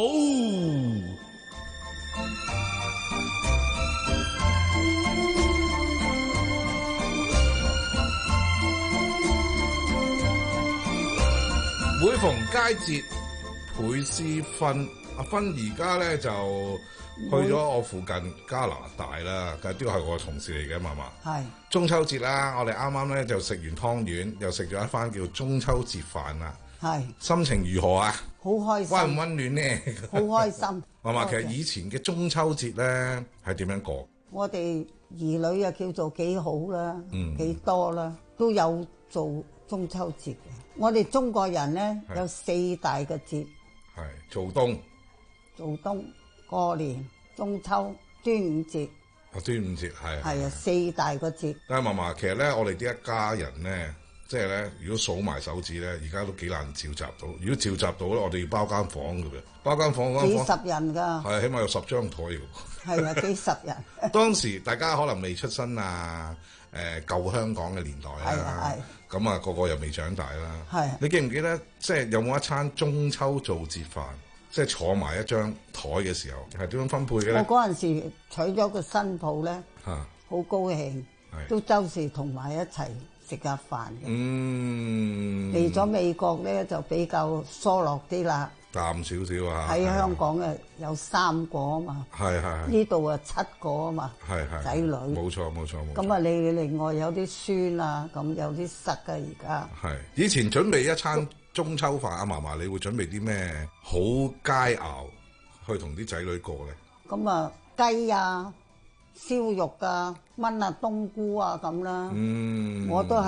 每逢佳節倍思芬，阿芬而家咧就去咗我附近加拿大啦，但係呢個係我同事嚟嘅，嫲嫲。 係中秋節啦，我哋啱啱咧就食完湯圓，又食咗一番叫中秋節飯啦。 係心情如何啊？ 好開心， 溫唔溫暖呢？ 好開心。 嫲嫲，其實以前嘅中秋節咧係點樣過？ 我哋兒女啊叫做幾好啦， 嗯， 幾多啦，都有做中秋節嘅。我哋中國人咧有四大嘅節， 係做冬、 做冬、過年、中秋、端午節。 啊，端午節係係啊，四大個節。 但係嫲嫲，其實咧，我哋啲一家人咧，即係咧，如果數埋手指咧，而家都幾難召集到。如果召集到咧，我哋要包間房嘅喎，包間房嗰間房幾十人㗎， 係起碼有十張台嘅。 係啊，幾十人。 當時大家可能未出生啊，誒、呃、舊香港嘅年代啦，咁啊個個又未長大啦。 係， 你記唔記得即係有冇一餐中秋做節飯，即係坐埋一張台嘅時候係點樣分配嘅咧？ 我嗰陣時娶咗個新抱咧， 嚇， 好高興，都周時同埋一齊食下飯嘅。 嗯， 嚟咗美國咧就比較疏落啲啦。 淡少少啊！ 喺香港嘅有三個啊嘛， 係係呢度啊七個啊嘛， 係係仔女， 冇錯冇錯冇錯。 咁啊，你另外有啲孫啊，咁有啲侄啊，而家係以前準備一餐中秋飯啊，嫲嫲，你會準備啲咩好佳肴去同啲仔女過咧？ 咁啊，雞啊、燒肉啊、炆啊冬菇啊咁啦， 嗯， 我都係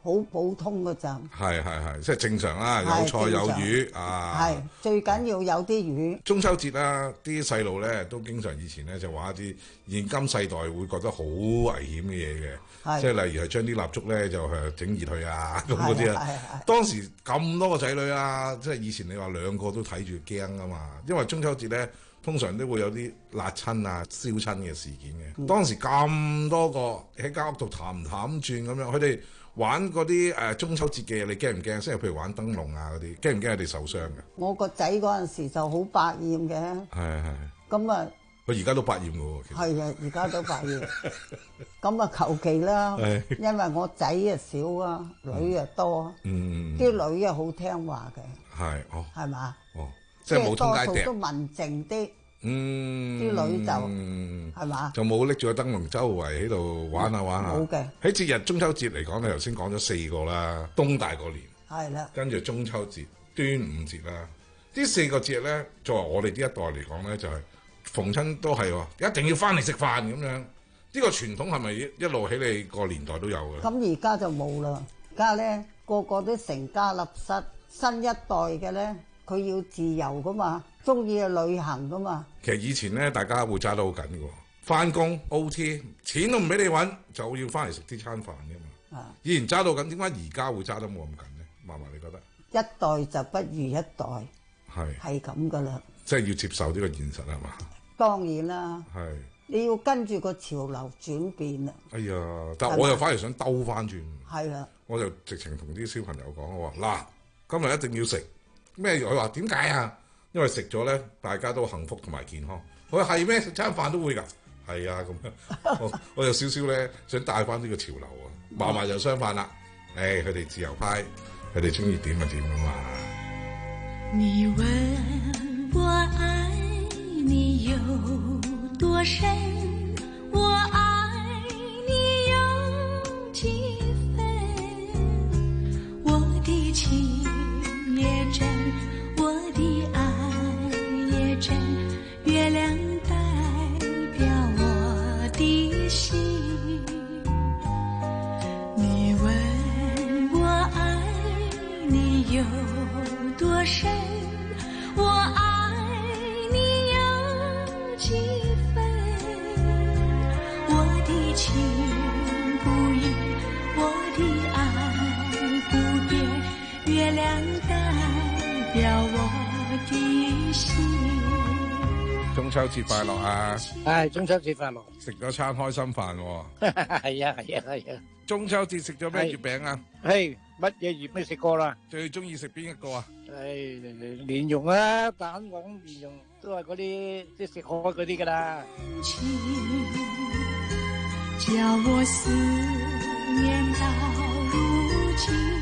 好普通嘅咋。 係係係，即係正常啦，有菜有魚啊。 係最緊要有啲魚。 中秋節啦，啲細路咧都經常以前咧就話一啲現今世代會覺得好危險嘅嘢嘅，即係例如係將啲蠟燭咧就係整熱佢啊咁嗰啲啊。當時咁多個仔女啊，即係以前你話兩個都睇住驚啊嘛，因為中秋節咧。通常都會有啲辣親啊、燒親嘅事件嘅。嗯、當時咁多個喺間屋度氹氹轉咁樣，佢哋玩嗰啲誒中秋節嘅嘢，你驚唔驚？即係譬如玩燈籠啊嗰啲，驚唔驚佢哋受傷嘅？ 我個仔嗰陣時就好百厭嘅。係係。咁啊， 佢而家都百厭嘅喎。 係啊，而家都百厭。咁啊，求其啦，因為我仔啊少啊，女啊多。嗯。啲女啊好聽話嘅。係哦。係嘛？哦。即係冇通街掟，都文靜啲。嗯，啲女就係嘛， 就冇拎住個燈籠周圍喺度玩下玩下。冇嘅。喺節日中秋節嚟講，你頭先講咗四個啦，冬大過年係啦，跟住中秋節、端午節啦，呢四個節日咧，作為我哋呢一代嚟講咧，就係逢親都係喎，一定要翻嚟食飯咁樣。呢個傳統係咪一路喺你個年代都有嘅？ 咁而家就冇啦，而家咧個個都成家立室，新一代嘅咧。佢要自由噶嘛，中意去旅行噶嘛。 其實以前咧，大家會揸得好緊嘅喎，翻工 O T， 錢都唔俾你揾，就要翻嚟食啲餐飯嘅嘛。啊！以前揸到緊，點解而家會揸得冇咁緊咧？嫲嫲你覺得？ 一代就不如一代，係係咁噶啦。 即係要接受呢個現實係嘛？ 當然啦。係。你要跟住個潮流轉變啦。哎呀！ 但係我又反而想兜翻轉。 係啦。 我就直情同啲小朋友講，我話嗱，今日一定要食。咩？佢話點解啊？因為食咗咧，大家都幸福同埋健康。佢話係咩？食餐飯都會㗎。係啊，咁樣我我有少少咧想帶翻呢個潮流啊。嫲嫲就相反啦。誒、哎，佢哋自由派，佢哋中意點就點啊嘛。 你問我愛你有多深，我愛你有幾分，我的情也真，我的愛也真，月亮代表我的心。你問我愛你有多深，我愛你有幾分，我的情不移，我的愛不變，月亮代表我的心。 中秋節快樂啊！ 係中秋節快樂， 食咗餐開心飯喎。 係啊係啊係啊！ 中秋節食咗咩月餅啊？ 係乜嘢月未食過啦？ 最中意食邊一個啊？ 係蓮蓉啊，蛋黃蓮蓉都係嗰啲即係食開嗰啲噶啦。 叫我思念到如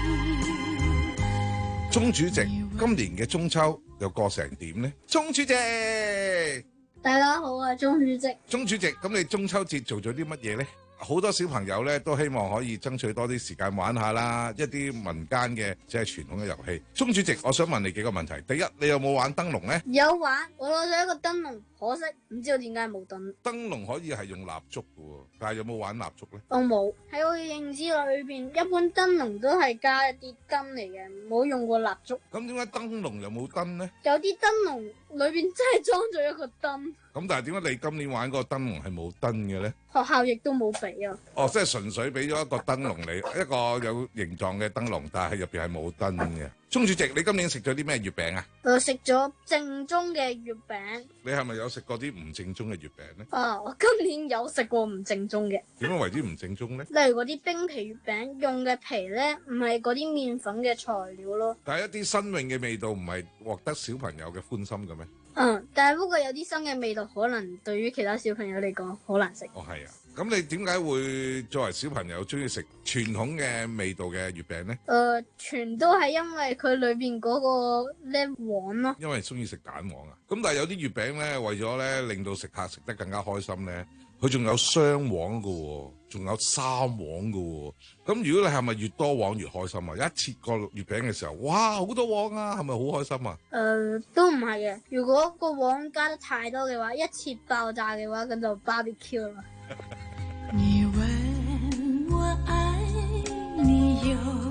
今。 鐘主席，今年嘅中秋又過成點呢？鐘主席， 大家好啊，鐘主席。 鐘主席，咁你中秋節做咗啲乜嘢呢？好多小朋友咧都希望可以爭取多啲時間玩下啦，一啲民間嘅即係傳統嘅遊戲。鐘主席，我想問你幾個問題。第一，你有冇玩燈籠呢？ 有玩，我攞咗一個燈籠，可惜唔知道點解冇燈。 燈籠可以係用蠟燭嘅喎，但係有冇玩蠟燭呢？ 我冇。喺我嘅認知裏邊，一般燈籠都係加一啲燈嚟嘅，冇用過蠟燭。 咁點解燈籠又冇燈呢？ 有啲燈籠裏邊真係裝咗一個燈。 咁但係點解你今年玩嗰個燈籠係冇燈嘅咧？ 學校亦都冇俾啊。 哦，即係純粹俾咗一個燈籠你，一個有形狀嘅燈籠，但係入邊係冇燈嘅。鐘主席，你今年食咗啲咩月餅啊？ 我食咗正宗嘅月餅。 你係咪有食過啲唔正宗嘅月餅咧？ 啊，我今年有食過唔正宗嘅。 點樣為之唔正宗咧？ 例如嗰啲冰皮月餅用嘅皮咧，唔係嗰啲麵粉嘅材料咯。 但係一啲新穎嘅味道，唔係獲得小朋友嘅歡心嘅咩？ 嗯，但係不過有啲新嘅味道，可能對於其他小朋友嚟講好難食。 哦，係啊，咁你點解會作為小朋友中意食傳統嘅味道嘅月餅呢？ 誒、呃，全都係因為佢裏邊嗰個咧黃咯。 因為中意食蛋黃啊，咁但係有啲月餅咧，為咗咧令到食客食得更加開心咧，佢仲有雙黃噶，仲有三黃噶。咁如果你係咪越多黃越開心啊？一切個月餅嘅時候，哇，好多黃啊，係咪好開心啊？ 誒、呃，都唔係嘅。如果個黃加得太多嘅話，一切爆炸嘅話，咁就 barbecue 啦。 你問我愛你有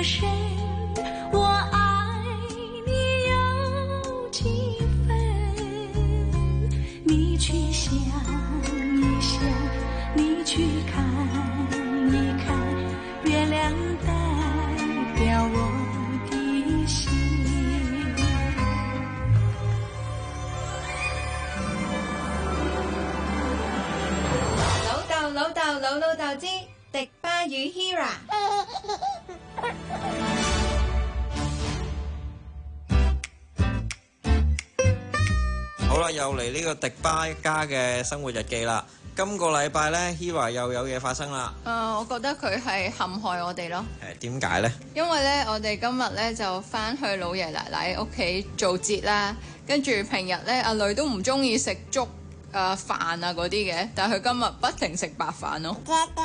深，我愛你有幾分？你去想一想，你去看一看，月亮代表我的心。 老豆老豆老老豆之迪巴與 Hera。 好啦，又嚟呢個迪巴一家嘅生活日記啦。今個禮拜咧 Hera 又有嘢發生啦。 誒、呃，我覺得佢係陷害我哋咯。 誒點解咧？ 因為咧，我哋今日咧就翻去老爺奶奶屋企做節啦，跟住平日咧阿女都唔中意食粥。誒、呃、飯啊嗰啲嘅，但係佢今日不停食白飯咯。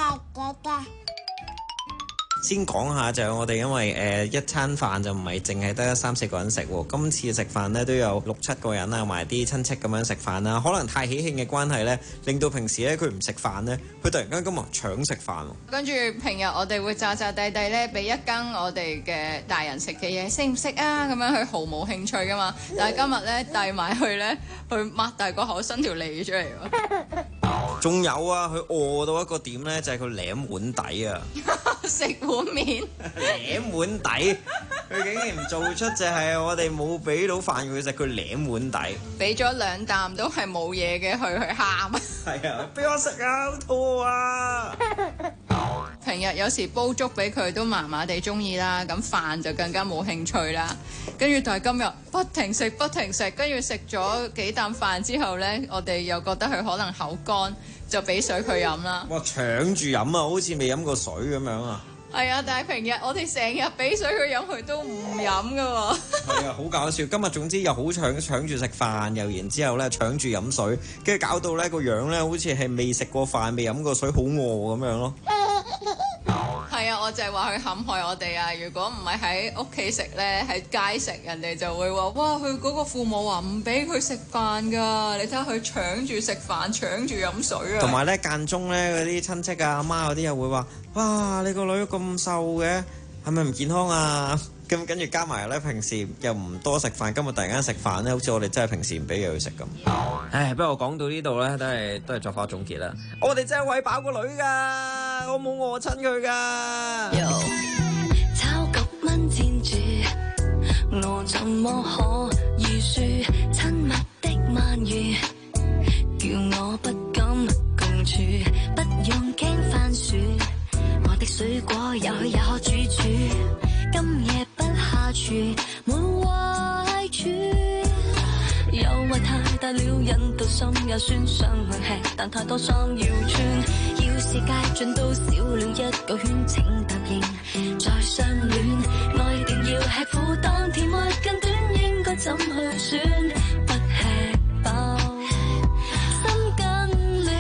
先講下就係我哋因為誒、呃、一餐飯就唔係淨係得三四個人食喎，今次食飯咧都有六七個人啊，同埋啲親戚咁樣食飯啦。可能太喜慶嘅關係咧，令到平時咧佢唔食飯咧，佢突然間今日搶食飯喎。 跟住平日我哋會詐詐地地咧俾一羹我哋嘅大人食嘅嘢，食唔食啊？咁樣佢毫無興趣噶嘛。但係今日咧遞埋去咧，佢擘大個口伸條脷出嚟喎。 仲有啊，佢餓到一個點咧，就係佢舐碗底啊！ 食碗面舐碗底，佢竟然唔做出就係我哋冇俾到飯佢食，佢舐碗底。 俾咗兩啖都係冇嘢嘅，佢去喊。 係啊，俾我食啊，好肚餓啊！ 平日有時煲粥俾佢都麻麻地中意啦，咁飯就更加冇興趣啦。跟住但係今日不停食不停食，跟住食咗幾啖飯之後呢，我哋又覺得佢可能口乾，就俾水佢飲啦。 哇！搶住飲啊，好似未飲過水咁樣啊！ 係啊，但係平日我哋成日俾水佢飲，佢都唔飲噶喎。係啊，好搞笑！今日總之又好搶搶住食飯，又然之後咧搶住飲水，跟住搞到咧個樣咧好似係未食過飯、未飲過水，好餓咁樣咯。 係啊，我就係話佢陷害我哋啊！如果唔係喺屋企食咧，喺街食，人哋就會話：哇！佢嗰個父母話唔俾佢食飯㗎，你睇下佢搶住食飯，搶住飲水啊！ 同埋咧間中咧嗰啲親戚啊、阿媽嗰啲又會話：哇！你個女咁瘦嘅，係咪唔健康啊？咁跟住加埋咧，平時又唔多食飯，今日突然間食飯咧，好似我哋真係平時唔俾嘢佢食咁。唉，不過講到呢度咧，都係都係作化總結啦。我哋真係餵飽個女㗎，我冇餓親佢㗎。 炒局蚊纏住，我怎麼可預説親密的鰻魚，叫我不敢共處，不用驚番薯，我的水果也許也可煮煮。今夜不下廚，沒壞處。誘惑太大了，引到心也酸，想去吃，但太多衫要穿。要是街盡都少了一個圈，請答應再相戀。愛定要吃苦，當甜蜜更短，應該怎去選？不吃飽，心更亂。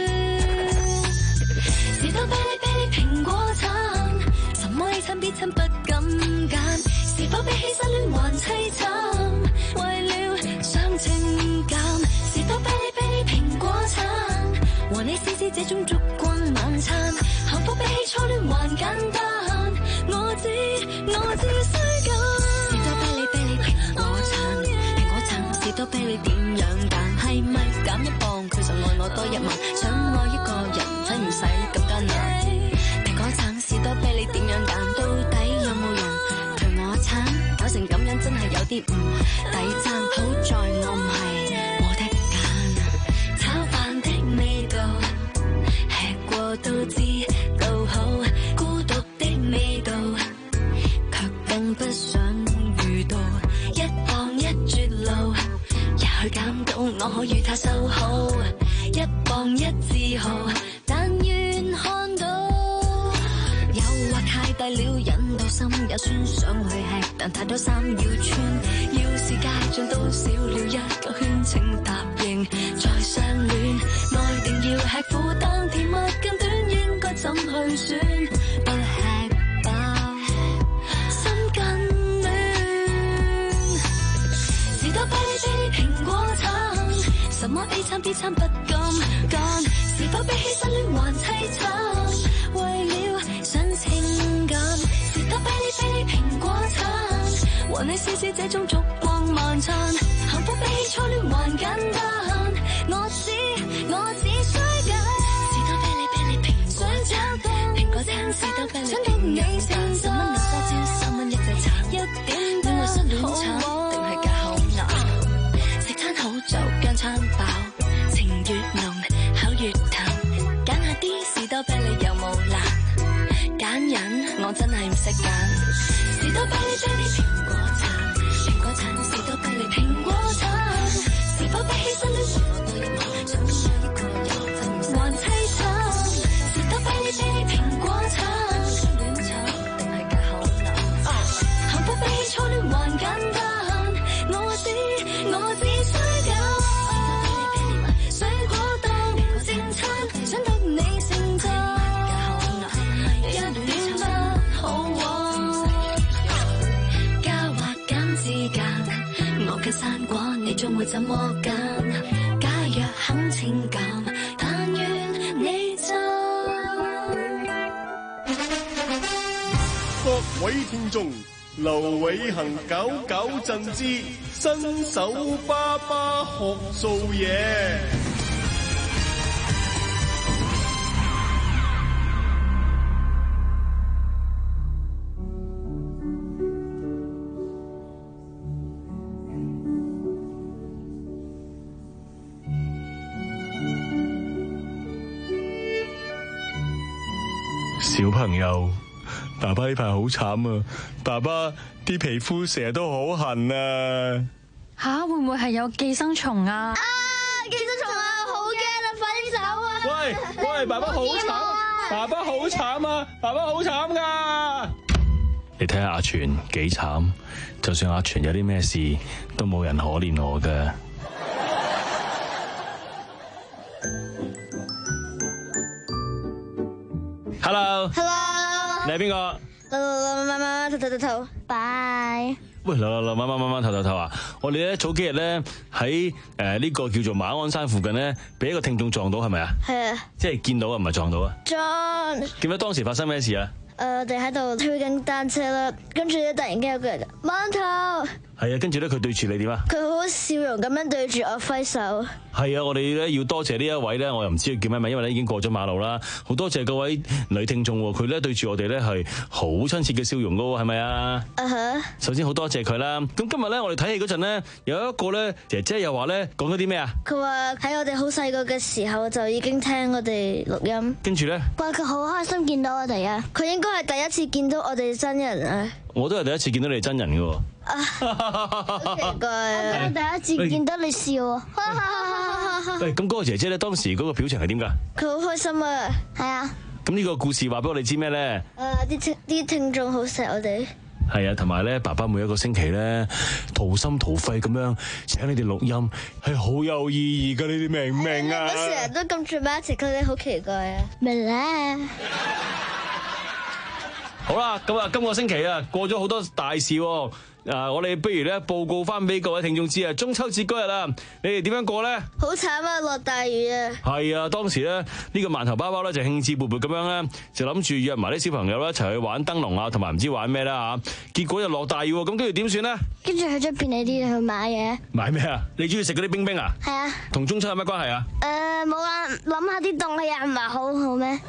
士多啤梨啤梨蘋果橙，什麼 A 餐 B 餐不敢揀，是否比起失戀還凄慘？為了想情感，士多啤梨啤梨蘋果橙，和你試試這種燭光晚餐，幸福比起初戀還簡單。我知我只需咁，士多啤梨啤梨蘋果橙，蘋果橙士多啤梨點樣揀？係咪減一磅佢就愛我多一萬？想愛一個人使唔使咁艱難？蘋果橙士多啤梨點樣揀？到底有冇人陪我撐？搞成咁樣真係有啲唔抵爭，好在我唔係冇得揀。炒飯的味道吃過都知道好，孤獨的味道卻更不想遇到。一磅一絕路，也許減到我可與他修好。一磅一自豪，但願看到。誘惑太大了，引到心也酸，想去吃，但太多衫要穿。要是街盡都少了一個圈，請答應再相戀。愛定要吃苦，但甜蜜更短，應該怎去選？不吃飽，心更亂。士多啤梨啤梨蘋果橙，什麼 A 餐 B 餐不敢揀，是否比起失戀還凄慘？為了想情感，士多啤啤梨啤梨蘋果橙，和你試試這種燭光晚餐，幸福比起初戀還簡單。我只我只需緊士多啤梨啤梨蘋果橙，蘋果橙士多啤梨想到你成十蚊六多蕉，三蚊一隻橙，一點都會失戀橙，定係隔口難。食餐好就姜餐飽，情越濃口越淡，揀下啲士多啤梨又冇難，揀人我真係唔識揀。士多啤梨啤梨蘋果橙，蘋果橙士多啤梨蘋果橙，是否比起失戀還凄慘？士多啤梨啤梨蘋果橙，戀橙定係隔口難？幸福比起初戀還簡單，我只我只需揀水果當正餐，想得你盛讚，一點不好玩。加或減之間，我嘅生果你總會怎麼揀？假若肯情感，但願你讚。 各位聽眾，劉偉恒九九震之新手爸爸學做嘢。 小朋友，爸爸呢排好慘啊！爸爸啲皮膚成日都好痕啊！ 吓，會唔會係有寄生蟲啊？ 啊！寄生蟲啊！好驚啊！快啲走啊！ 喂喂，爸爸好慘啊！爸爸好慘啊！爸爸好慘噶！你睇下阿全幾慘，就算阿全有啲咩事，都冇人可憐我噶。 Hello，Hello， 你係邊個？ 流流流媽媽頭頭頭頭，拜。 喂，流流流媽媽媽媽頭頭頭啊！我哋咧早幾日咧喺誒呢個叫做馬鞍山附近咧，俾一個聽眾撞到，係咪啊？係啊。即係見到啊，唔係撞到啊。 撞。 記唔記得當時發生咩事啊？ 誒、呃，我哋喺度推緊單車啦，跟住咧突然間有個人掹頭。係啊，跟住咧佢對住你點啊？ 佢好笑容咁樣對住我揮手。 係啊，我哋咧要多謝呢一位咧，我又唔知佢叫咩名，因為咧已經過咗馬路啦。好多謝各位女聽眾，佢咧對住我哋咧係好親切嘅笑容噶喎，係咪啊？啊哈！首先好多謝佢啦。咁今日咧我哋睇戲嗰陣咧，有一個咧姐姐又話咧講咗啲咩啊？ 佢話喺我哋好細個嘅時候就已經聽我哋錄音。 跟住咧， 話佢好開心見到我哋啊！佢應該係第一次見到我哋真人啊！ 我都係第一次見到你真人嘅喎。 啊，好奇怪啊！我第一次見到你笑啊！ 喂，咁嗰個姐姐咧，當時嗰個表情係點㗎？ 佢好開心啊！係啊！ 咁呢個故事話俾我哋知咩咧？ 誒，啲聽啲聽眾好錫我哋。 係啊，同埋咧，爸爸每一個星期咧，掏心掏肺咁樣請你哋錄音，係好有意義㗎，你哋明唔明啊？ 我成日都咁 dramatic，佢哋好奇怪啊！明咧。 好啦，咁啊，今個星期啊，過咗好多大事喎。啊，我哋不如咧報告翻俾各位聽眾知啊，中秋節嗰日啊，你哋點樣過咧？ 好慘啊，落大雨啊！ 係啊，當時咧呢個饅頭包包咧就興致勃勃咁樣咧，就諗住約埋啲小朋友咧一齊去玩燈籠啊，同埋唔知玩咩啦嚇。結果又落大雨喎，咁跟住點算咧？ 跟住去咗便利店去買嘢。買咩啊？你中意食嗰啲冰冰啊？ 係啊。 同中秋有乜關係啊？ 誒冇啊，諗下啲凍嘅嘢唔係好好咩？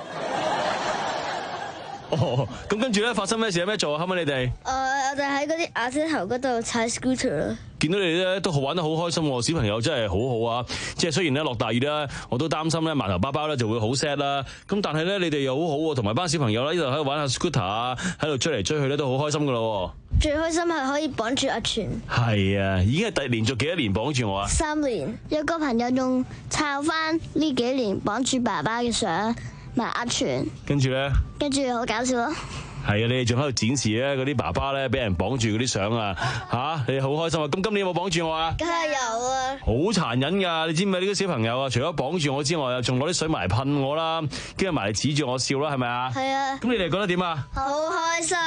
哦，咁跟住咧發生咩事有咩做啊？後尾你哋？誒、 呃，我哋喺嗰啲瓦遮頭嗰度踩 scooter 啦。 見到你哋咧都好玩得好開心喎，小朋友真係好好啊！即係雖然咧落大雨啦，我都擔心咧饅頭包包咧就會好 sad 啦。咁但係咧你哋又好好喎，同埋班小朋友咧呢度喺度玩下 scooter 啊，喺度追嚟追去咧都好開心噶咯。 最開心係可以綁住阿全。係啊，已經係第連續幾多年綁住我啊？ 三年。有個朋友仲抄翻呢幾年綁住爸爸嘅相，埋阿全。跟住咧？跟住好搞笑咯。係啊，你哋仲喺度展示咧嗰啲爸爸咧俾人綁住嗰啲相啊，吓你哋好開心啊！咁今年有冇綁住我啊？梗係有啊！好殘忍噶，你知唔知呢啲小朋友啊？除咗綁住我之外，仲攞啲水埋嚟噴我啦，跟住埋嚟指住我笑啦，係咪啊？係啊！咁你哋覺得點啊？好開心！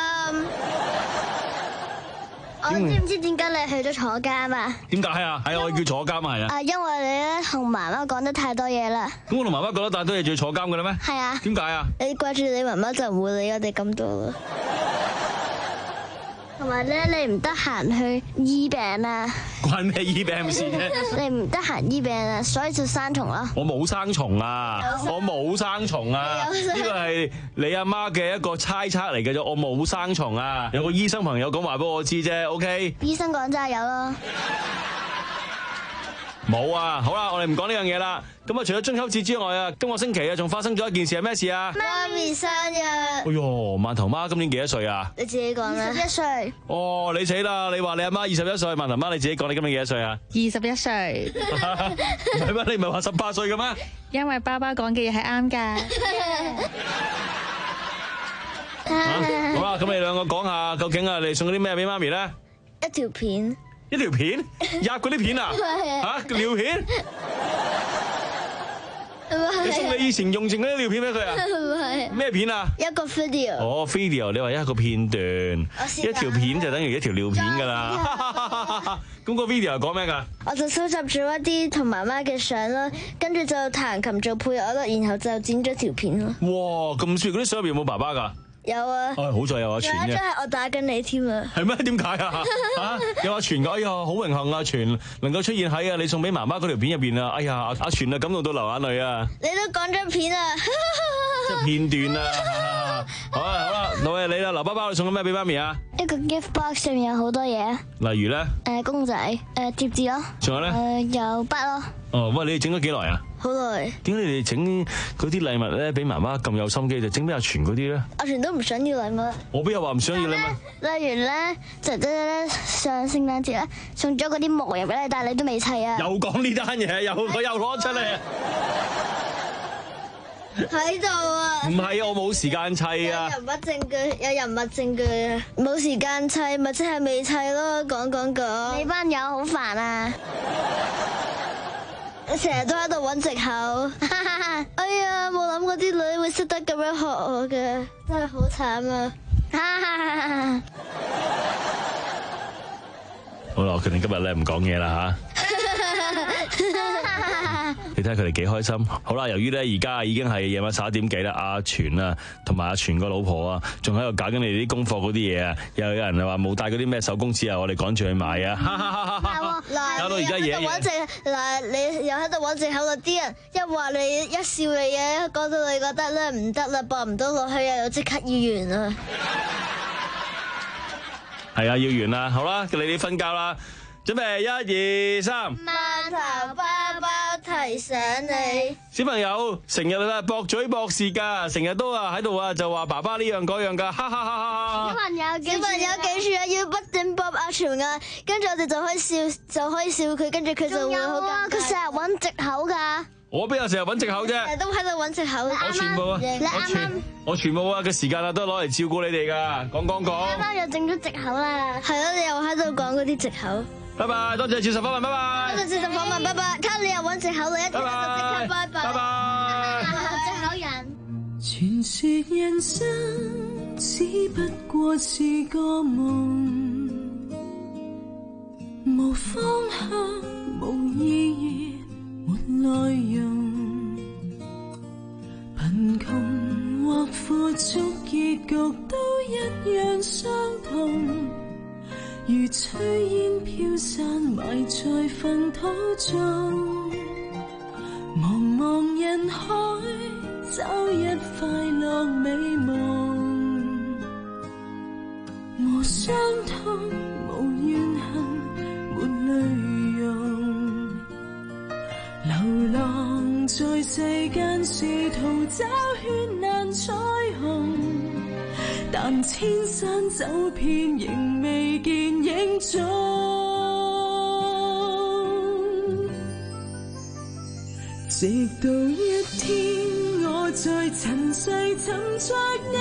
我知唔知點解你去咗坐監啊？點解啊？係啊，我叫坐監啊，係啊。啊，因為你咧同媽媽講得太多嘢啦。咁我同媽媽講得太多嘢，仲要坐監噶啦咩？係啊。點解啊？你掛住你媽媽就唔會理我哋咁多啦。 同埋咧，你唔得閒去醫病啊？ 關咩醫病事啫？ 你唔得閒醫病啊，所以就生蟲咯。 我冇生蟲啊！我冇生蟲啊！呢個係你阿媽嘅一個猜測嚟嘅啫，我冇生蟲啊！有個醫生朋友講話俾我知啫 ，OK？ 醫生講真係有咯。 冇啊！好啦，我哋唔講呢樣嘢啦。咁啊，除咗中秋節之外啊，今個星期啊，仲發生咗一件事係咩事啊？ 媽咪生日。 哎喲，饅頭媽今年幾多歲啊？ 你自己講啦。二十一歲。 哦，你死啦！你話你阿媽二十一歲，饅頭媽你自己講，你今年幾多歲啊？ 二十一歲。 唔係咩？你唔係話十八歲嘅咩？ 因為爸爸講嘅嘢係啱㗎。 啊、好啦，咁你兩個講下，究竟啊，你送咗啲咩俾媽咪咧？ 一條片。 一條片？入嗰啲片啊？嚇，尿片？你送你以前用剩嗰啲尿片俾佢啊？ 唔係。 咩片啊？ 一個 video。 哦 ，video， 你話一個片段，一條片就等於一條尿片㗎啦。咁個 video 係講咩㗎？ 我就收集咗一啲同媽媽嘅相啦，跟住就彈琴做配樂啦，然後就剪咗條片咯。 哇，咁算嗰啲相入邊有冇爸爸㗎？ 有啊！ 哎，好在有阿全嘅。 有一張係我打緊你添啊！ 係咩？點解啊？嚇！有阿全㗎，哎呀，好榮幸阿全能夠出現喺啊你送俾媽媽嗰條片入邊啊！哎呀，阿全啊感動到流眼淚啊！ 你都講咗片啊！ 即係片段啊！好啦好啦，到係你啦，劉爸爸，你送咗咩俾媽咪啊？ 一個 gift box 上面有好多嘢。 例如咧？ 誒公仔，誒貼紙咯。 仲有咧？ 誒有筆咯。 哦，喂，你哋整咗幾耐啊？ 好耐。 點解你哋整嗰啲禮物咧，俾媽媽咁有心機，就整俾阿全嗰啲咧？ 阿全都唔想要禮物。 我邊有話唔想要禮物？ 例如咧，姐姐咧上聖誕節咧送咗嗰啲模型俾你，但係你都未砌啊！ 又講呢單嘢，又佢又攞出嚟。 喺度啊！ 唔係啊，我冇時間砌啊！ 有人物證據，有人物證據啊！冇時間砌，咪即係未砌咯。講講講，你班友好煩啊！成日都喺度揾藉口。哎呀，冇諗過啲女會識得咁樣學我嘅，真係好慘啊！ 好啦，我決定今日咧唔講嘢啦吓。你睇下佢哋幾開心。好啦，由於咧而家已經係夜晚十一點幾啦，阿全啊同埋阿全個老婆啊，仲喺度搞緊你哋啲功課嗰啲嘢啊，又有人話冇帶嗰啲咩手工紙啊，我哋趕住去買啊。搞到而家夜嗱，你又喺度揾藉口啦，啲人一話你一笑你嘢，講到你覺得咧唔得啦，播唔到落去啊，又即刻要完啦。 係啊，要完啦。好啦，你哋瞓覺啦。準備一二三， 饅頭爸爸提醒你， 小朋友成日啊駁嘴駁舌噶，成日都啊喺度啊就話爸爸呢樣嗰樣噶，哈哈哈哈！ 小朋友，小朋友記住啊，要不斷駁阿全啊，跟住我哋就可以笑，就可以笑佢，跟住佢就會好尷尬。佢成日揾藉口噶。 我邊有成日揾藉口啫？ 成日都喺度揾藉口。 我全部啊，我全我全部啊嘅時間啊都攞嚟照顧你哋噶，講講講。 啱啱又整咗藉口啦，係咯，你又喺度講嗰啲藉口。 拜拜，多謝接受訪問，拜拜。 多謝接受訪問，拜拜。睇你又揾藉口，你一定喺度即刻拜拜。 拜拜。 藉口人。 傳說人生只不過是個夢，無方向，無意義，沒內容。貧窮或富足，結局都一樣相同。如炊煙飄散，埋在糞土中。茫茫人海，找一快樂美夢。無傷痛，無怨恨，沒淚容。流浪在世間，試圖找絢爛彩虹。但千山走遍，仍未見影蹤。直到一天，我在塵世尋着你，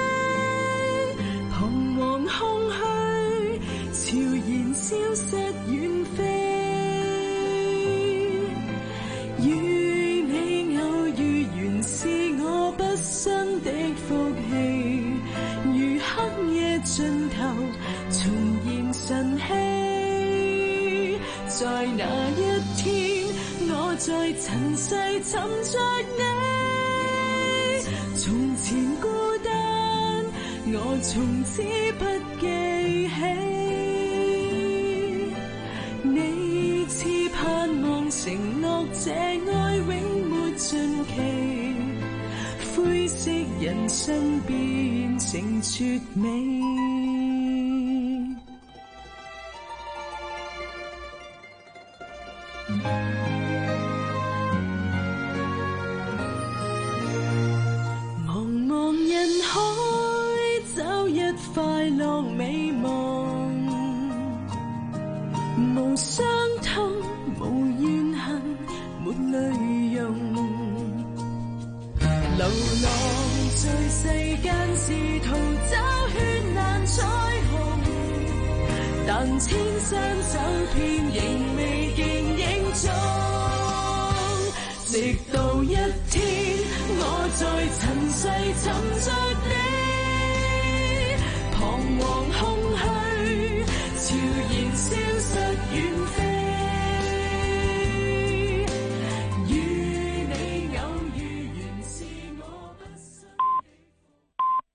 彷徨空虛，悄然消失遠飛。與你偶遇，原是我畢生的福氣。黑夜盡頭重現晨曦，在那一天，我在塵世尋着你。從前孤單， 我從此不記起，你似盼望承諾，這愛永沒盡期，灰色人生變成絕美。快樂美夢，無傷痛，無怨恨，沒淚容。流浪在世間，試圖找絢爛彩虹，但千山走遍，仍未見影蹤。直到一天，我在塵世尋着你。彷徨空